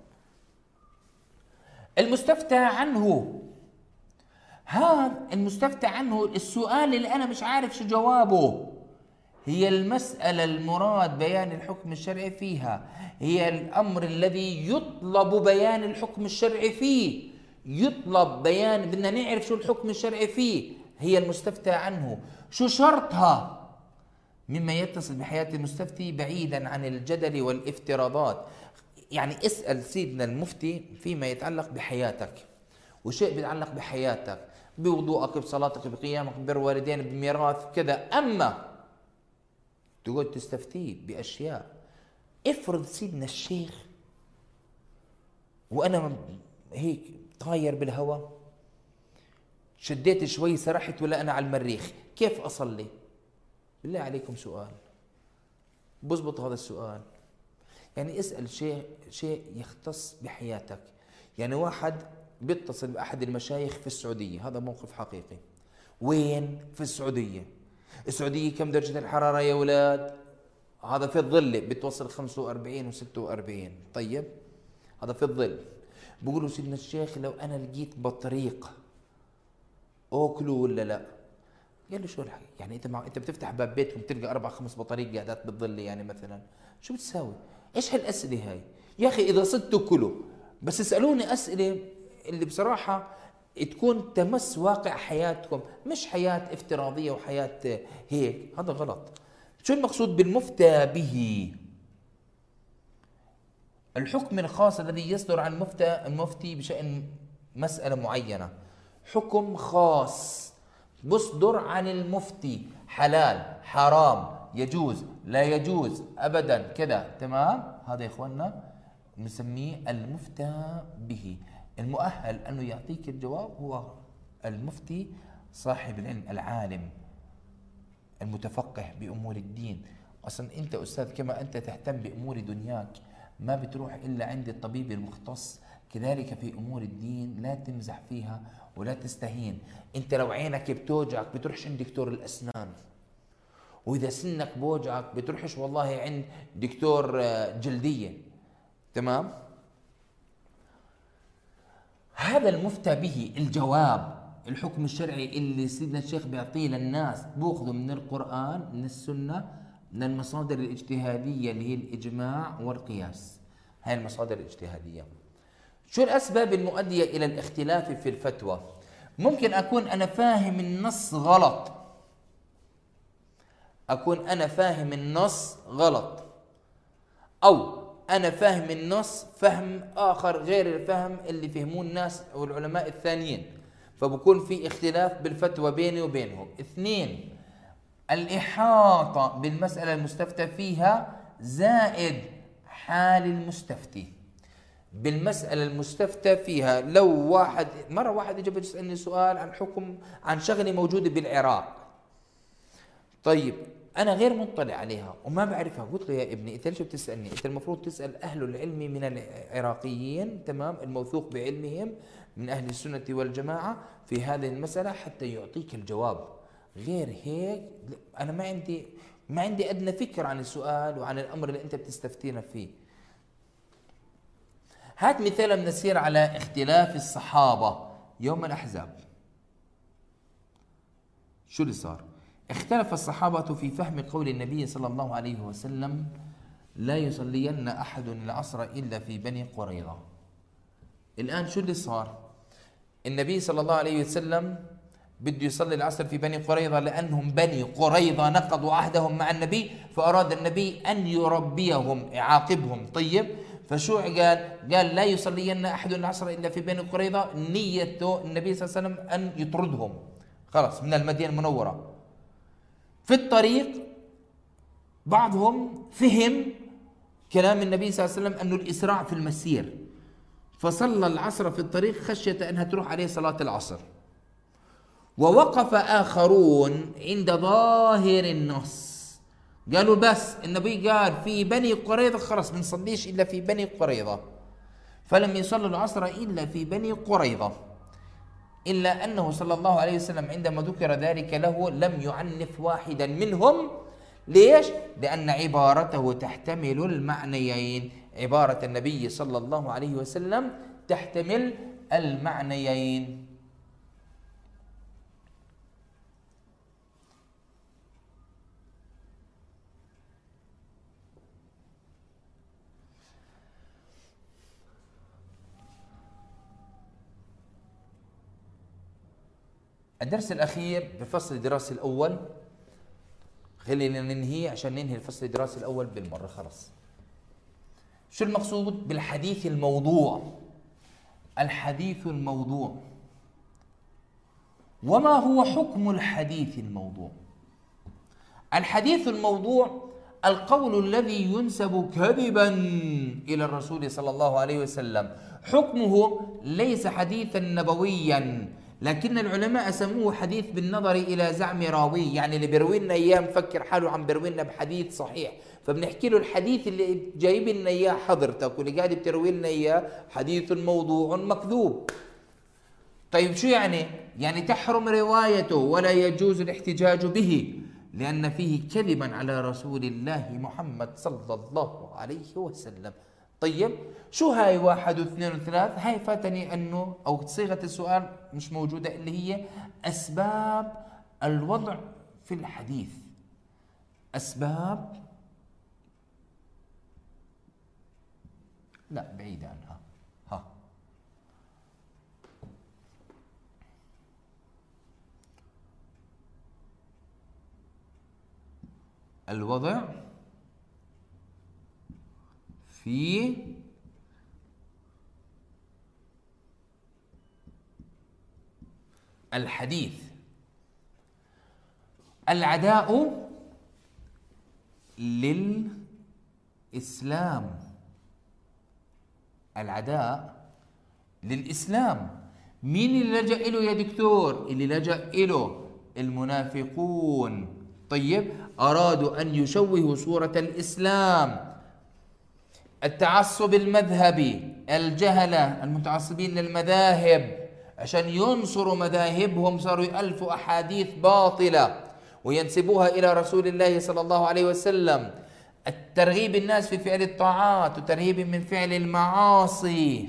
المستفتى عنه، هذا المستفتى عنه السؤال اللي أنا مش عارف شو جوابه، هي المسألة المراد بيان الحكم الشرعي فيها، هي الأمر الذي يطلب بيان الحكم الشرعي فيه، يطلب بيان، بدنا نعرف شو الحكم الشرعي فيه، هي المستفتى عنه. شو شرطها؟ مما يتصل بحياة المستفتي بعيدا عن الجدل والافتراضات. يعني اسأل سيدنا المفتي فيما يتعلق بحياتك، وشيء بيتعلق بحياتك، بوضوءك، بصلاتك، بقيامك، ببر والدين، بميراث كذا. أما تقعد تستفتيه بأشياء، افرض سيدنا الشيخ وأنا هيك طاير بالهواء، شديت شوي سرحت ولا أنا على المريخ، كيف أصلي؟ بالله عليكم سؤال بزبط هذا السؤال. يعني اسأل شيء شيء يختص بحياتك. يعني واحد بيتصل بأحد المشايخ في السعودية، هذا موقف حقيقي. وين؟ في السعودية. السعودية كم درجة الحرارة يا ولاد؟ هذا في الظل بتوصل خمسة وأربعين وستة وأربعين. طيب هذا في الظل. بقولوا سيدنا الشيخ لو أنا لقيت بطريق أكله ولا لا؟ قال له شو الحكي؟ يعني أنت مع... أنت بتفتح باب بيتكم تلقى أربع خمس بطاريق قاعدات بالظل، يعني مثلا شو بتساوي؟ إيش هالأسئلة هاي؟ يا أخي إذا صدتوا كلوا، بس اسألوني أسئلة اللي بصراحة تكون تمس واقع حياتكم، مش حياة افتراضية وحياة هيك، هذا غلط. شو المقصود بالمفتى به؟ الحكم الخاص الذي يصدر عن مفتى المفتي بشأن مسألة معينة، حكم خاص بصدر عن المفتي، حلال، حرام، يجوز، لا يجوز، أبدا كذا، تمام؟ هذا يا إخواننا نسميه المفتى به. المؤهل أنه يعطيك الجواب هو المفتي، صاحب العلم، العالم، المتفقه بأمور الدين. أصلا أنت أستاذ كما أنت تهتم بأمور دنياك، ما بتروح إلا عند الطبيب المختص، كذلك في أمور الدين لا تمزح فيها ولا تستهين. أنت لو عينك بتوجعك بتروحش عند دكتور الأسنان، وإذا سنك بوجعك بتروحش والله عند دكتور جلدية، تمام؟ هذا المفتى به، الجواب، الحكم الشرعي اللي سيدنا الشيخ بيعطيه للناس بأخذه من القرآن، من السنة، من المصادر الاجتهادية اللي هي الإجماع والقياس. هاي المصادر الاجتهادية. شو الأسباب المؤدية إلى الاختلاف في الفتوى؟ ممكن أكون أنا فاهم النص غلط، أكون أنا فاهم النص غلط، أو أنا فاهم النص فهم آخر غير الفهم اللي فهموه الناس أو العلماء الثانيين، فبكون في اختلاف بالفتوى بيني وبينهم. اثنين، الإحاطة بالمسألة المستفتى فيها زائد حال المستفتي بالمسألة المستفتى فيها. لو واحد مرة واحد اجى يسألني سؤال عن حكم عن شغلة موجودة بالعراق، طيب أنا غير مطلع عليها وما بعرفها، قلت له يا ابني أنت ليش بتسألني؟ أنت المفروض تسأل أهل العلم من العراقيين، تمام، الموثوق بعلمهم من أهل السنة والجماعة في هذه المسألة حتى يعطيك الجواب. غير هيك أنا ما عندي ما عندي أدنى فكرة عن السؤال وعن الأمر اللي أنت بتستفتينا فيه. هات مثال من السير على اختلاف الصحابة يوم الأحزاب. شو اللي صار؟ اختلف الصحابة في فهم قول النبي صلى الله عليه وسلم: لا يصلين أحد العصر إلا في بني قريظة. الآن شو اللي صار؟ النبي صلى الله عليه وسلم بده يصلي العصر في بني قريظة لأنهم بني قريظة نقضوا عهدهم مع النبي، فأراد النبي أن يربيهم، يعاقبهم. طيب فشو قال؟ قال لا يصلين أحد العصر إلا في بني قريظة، نيته النبي صلى الله عليه وسلم أن يطردهم خلاص من المدينة المنورة. في الطريق بعضهم فهم كلام النبي صلى الله عليه وسلم أنه الإسراع في المسير، فصلى العصر في الطريق خشية أنها تروح عليه صلاة العصر. ووقف آخرون عند ظاهر النص، قالوا بس النبي قال في بني قريظة خلاص ما نصليش إلا في بني قريظة، فلم يصلوا العصر إلا في بني قريظة. إلا أنه صلى الله عليه وسلم عندما ذكر ذلك له لم يعنف واحدا منهم. ليش؟ لأن عبارته تحتمل المعنيين، عبارة النبي صلى الله عليه وسلم تحتمل المعنيين. الدرس الأخير بفصل الدراسي الأول، خلينا ننهي عشان ننهي الفصل الدراسي الأول بالمرة خلاص. شو المقصود بالحديث الموضوع؟ الحديث الموضوع، وما هو حكم الحديث الموضوع؟ الحديث الموضوع القول الذي ينسب كذبا إلى الرسول صلى الله عليه وسلم. حكمه ليس حديثا نبويا، لكن العلماء سموه حديث بالنظر إلى زعم راوي، يعني اللي بيروي لنا إياه مفكر حاله عم بيروي لنا بحديث صحيح، فبنحكي له الحديث اللي جايب لنا إياه حضرتك واللي قاعد بتروي لنا إياه حديث موضوع مكذوب. طيب شو يعني؟ يعني تحرم روايته ولا يجوز الاحتجاج به لأن فيه كذبا على رسول الله محمد صلى الله عليه وسلم. طيب شو هاي واحد واثنين وثلاث؟ هاي فاتني أنه أو صيغة السؤال مش موجودة، اللي هي أسباب الوضع في الحديث. أسباب، لا بعيدة عنها. ها الوضع في الحديث. العداء للإسلام، العداء للإسلام. مين اللي لجأ له يا دكتور؟ اللي لجأ له المنافقون. طيب أرادوا أن يشوهوا صورة الإسلام. التعصب المذهبي، الجهلة المتعصبين للمذاهب عشان ينصروا مذاهبهم صاروا يألفوا أحاديث باطلة وينسبوها إلى رسول الله صلى الله عليه وسلم. الترغيب الناس في فعل الطاعات وترهيب من فعل المعاصي.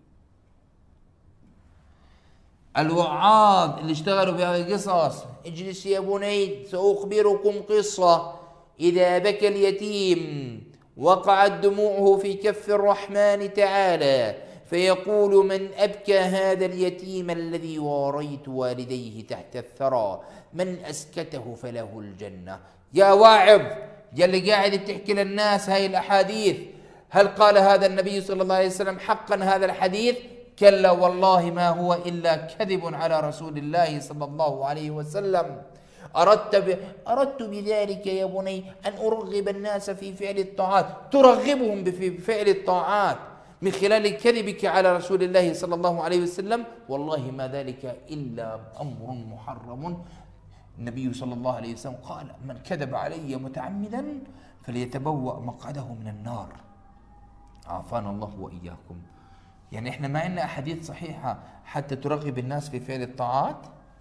الوعاظ اللي اشتغلوا بهذه القصص، اجلس يا بني سأخبركم قصة. إذا بكى اليتيم وقعت دموعه في كف الرحمن تعالى فيقول من أبكى هذا اليتيم الذي واريت والديه تحت الثرى، من أسكته فله الجنة. يا واعظ، يا اللي قاعد بتحكي للناس هاي الأحاديث، هل قال هذا النبي صلى الله عليه وسلم حقا هذا الحديث؟ كلا والله ما هو إلا كذب على رسول الله صلى الله عليه وسلم. أردت, ب... أردت بذلك يا بني أن أرغب الناس في فعل الطاعات، ترغبهم بفعل الطاعات من خلال كذبك على رسول الله صلى الله عليه وسلم. والله ما ذلك إلا أمر محرم. النبي صلى الله عليه وسلم قال من كذب علي متعمدا فليتبوأ مقعده من النار. عافانا الله وإياكم. يعني إحنا ما عندنا أحاديث صحيحة حتى ترغب الناس في فعل الطاعات.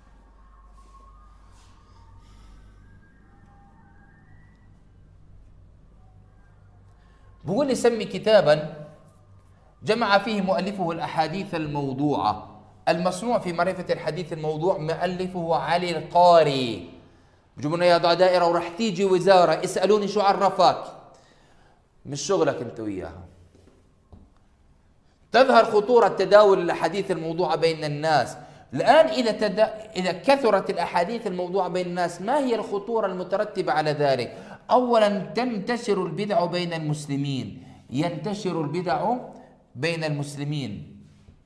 بقول لي سمي كتابا جمع فيه مؤلفه الأحاديث الموضوعة المصنوع في معرفة الحديث الموضوع. مؤلفه علي القاري. بجيبوا يا ضع دائرة وراح تيجي وزارة اسألوني شو عرفك، مش شغلك انت وياها. تظهر خطورة تداول الأحاديث الموضوعة بين الناس. الآن إذا تد... إذا كثرت الأحاديث الموضوعة بين الناس، ما هي الخطورة المترتبة على ذلك؟ أولا تنتشر البدع بين المسلمين، ينتشر البدع بين المسلمين.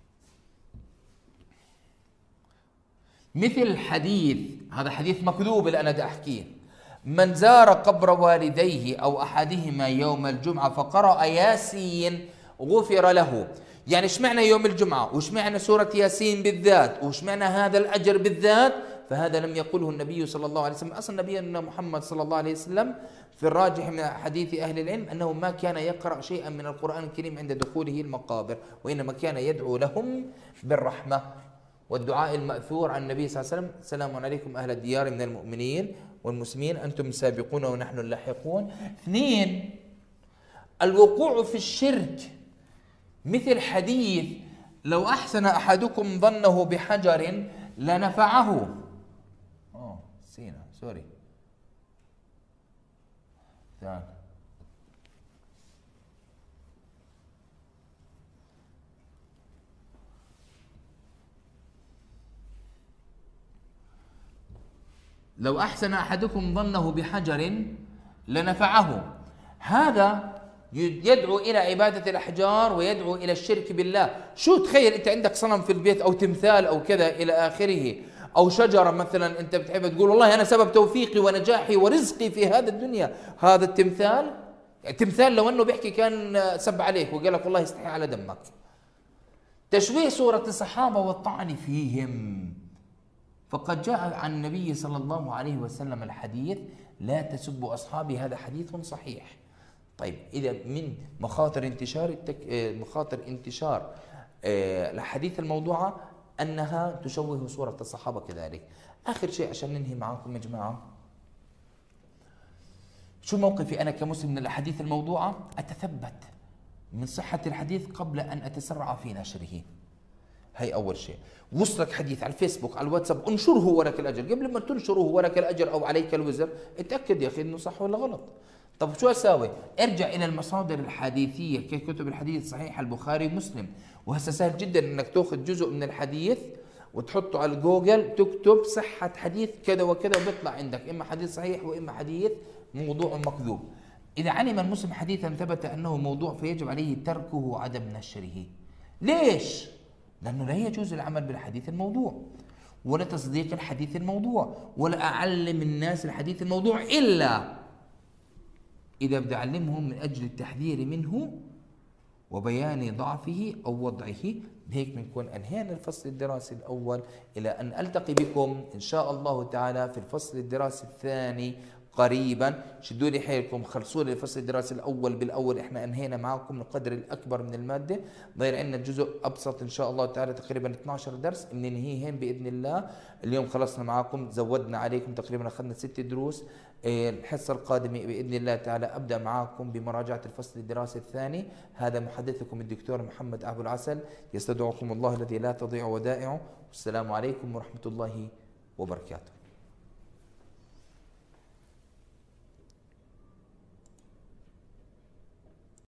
مثل حديث، هذا حديث مكذوب اللي أنا بدي أحكيه، من زار قبر والديه أو أحدهما يوم الجمعة فقرأ ياسين غفر له. يعني ايش معنى يوم الجمعة؟ وايش معنى سورة ياسين بالذات؟ وايش معنى هذا الأجر بالذات؟ فهذا لم يقله النبي صلى الله عليه وسلم. أصلا نبينا محمد صلى الله عليه وسلم في الراجح من حديث أهل العلم أنه ما كان يقرأ شيئا من القرآن الكريم عند دخوله المقابر، وإنما كان يدعو لهم بالرحمة والدعاء المأثور عن النبي صلى الله عليه وسلم: السلام عليكم أهل الديار من المؤمنين والمسلمين، أنتم السابقون ونحن اللاحقون. اثنين، الوقوع في الشرك، مثل حديث: لو أحسن أحدكم ظنه بحجر لنفعه. أوه سينا سوري ثاني. لو أحسن أحدكم ظنه بحجر لنفعه، هذا يدعو إلى عبادة الأحجار ويدعو إلى الشرك بالله. شو تخيل أنت عندك صنم في البيت أو تمثال أو كذا إلى آخره، أو شجرة مثلا أنت بتحب تقول والله أنا سبب توفيقي ونجاحي ورزقي في هذا الدنيا هذا التمثال. التمثال لو أنه بيحكي كان سب عليك وقال لك والله يستحي على دمك. تشويه صورة الصحابة والطعن فيهم، فقد جاء عن النبي صلى الله عليه وسلم الحديث: لا تسبوا أصحابي، هذا حديث صحيح. طيب إذا من مخاطر انتشار التك... مخاطر انتشار الأحاديث الموضوعة أنها تشوه صورة الصحابة كذلك. آخر شيء عشان ننهي معاكم يا جماعة، شو موقفي أنا كمسلم من الأحاديث الموضوعة؟ أتثبت من صحة الحديث قبل أن أتسرع في نشره. هي أول شيء. وصلك حديث على الفيسبوك على الواتساب، انشره ولك الأجر. قبل ما تنشره ولك الأجر أو عليك الوزر، اتأكد يا أخي إنه صح ولا غلط. طب شو أساوي؟ ارجع إلى المصادر الحديثية ككتب الحديث صحيح البخاري ومسلم. وهسه سهل جدا إنك تأخذ جزء من الحديث وتحطه على جوجل، تكتب صحة حديث كذا وكذا، وبيطلع عندك إما حديث صحيح وإما حديث موضوع مكذوب. إذا علم المسلم حديثا ثبت أنه موضوع فيجب عليه تركه وعدم نشره. ليش؟ لأنه لا يجوز العمل بالحديث الموضوع ولا تصديق الحديث الموضوع ولا أعلم الناس الحديث الموضوع إلا إذا بدي أعلمهم من أجل التحذير منه وبيان ضعفه أو وضعه. هيك بنكون أنهينا الفصل الدراسي الأول، إلى أن ألتقي بكم إن شاء الله تعالى في الفصل الدراسي الثاني قريبا. شدوا لي حيلكم، خلصوا لي الفصل الدراسي الأول بالأول. إحنا أنهينا معكم القدر الأكبر من المادة، ضايل عندنا جزء أبسط إن شاء الله تعالى تقريبا اثني عشر درس بننهيهم بإذن الله. اليوم خلصنا معكم، زودنا عليكم تقريبا، أخذنا ست دروس. الحصة القادمة بإذن الله تعالى أبدأ معكم بمراجعة الفصل الدراسي الثاني. هذا محدثكم الدكتور محمد أبو العسل، يستودعكم الله الذي لا تضيع ودائعه. والسلام عليكم ورحمة الله وبركاته.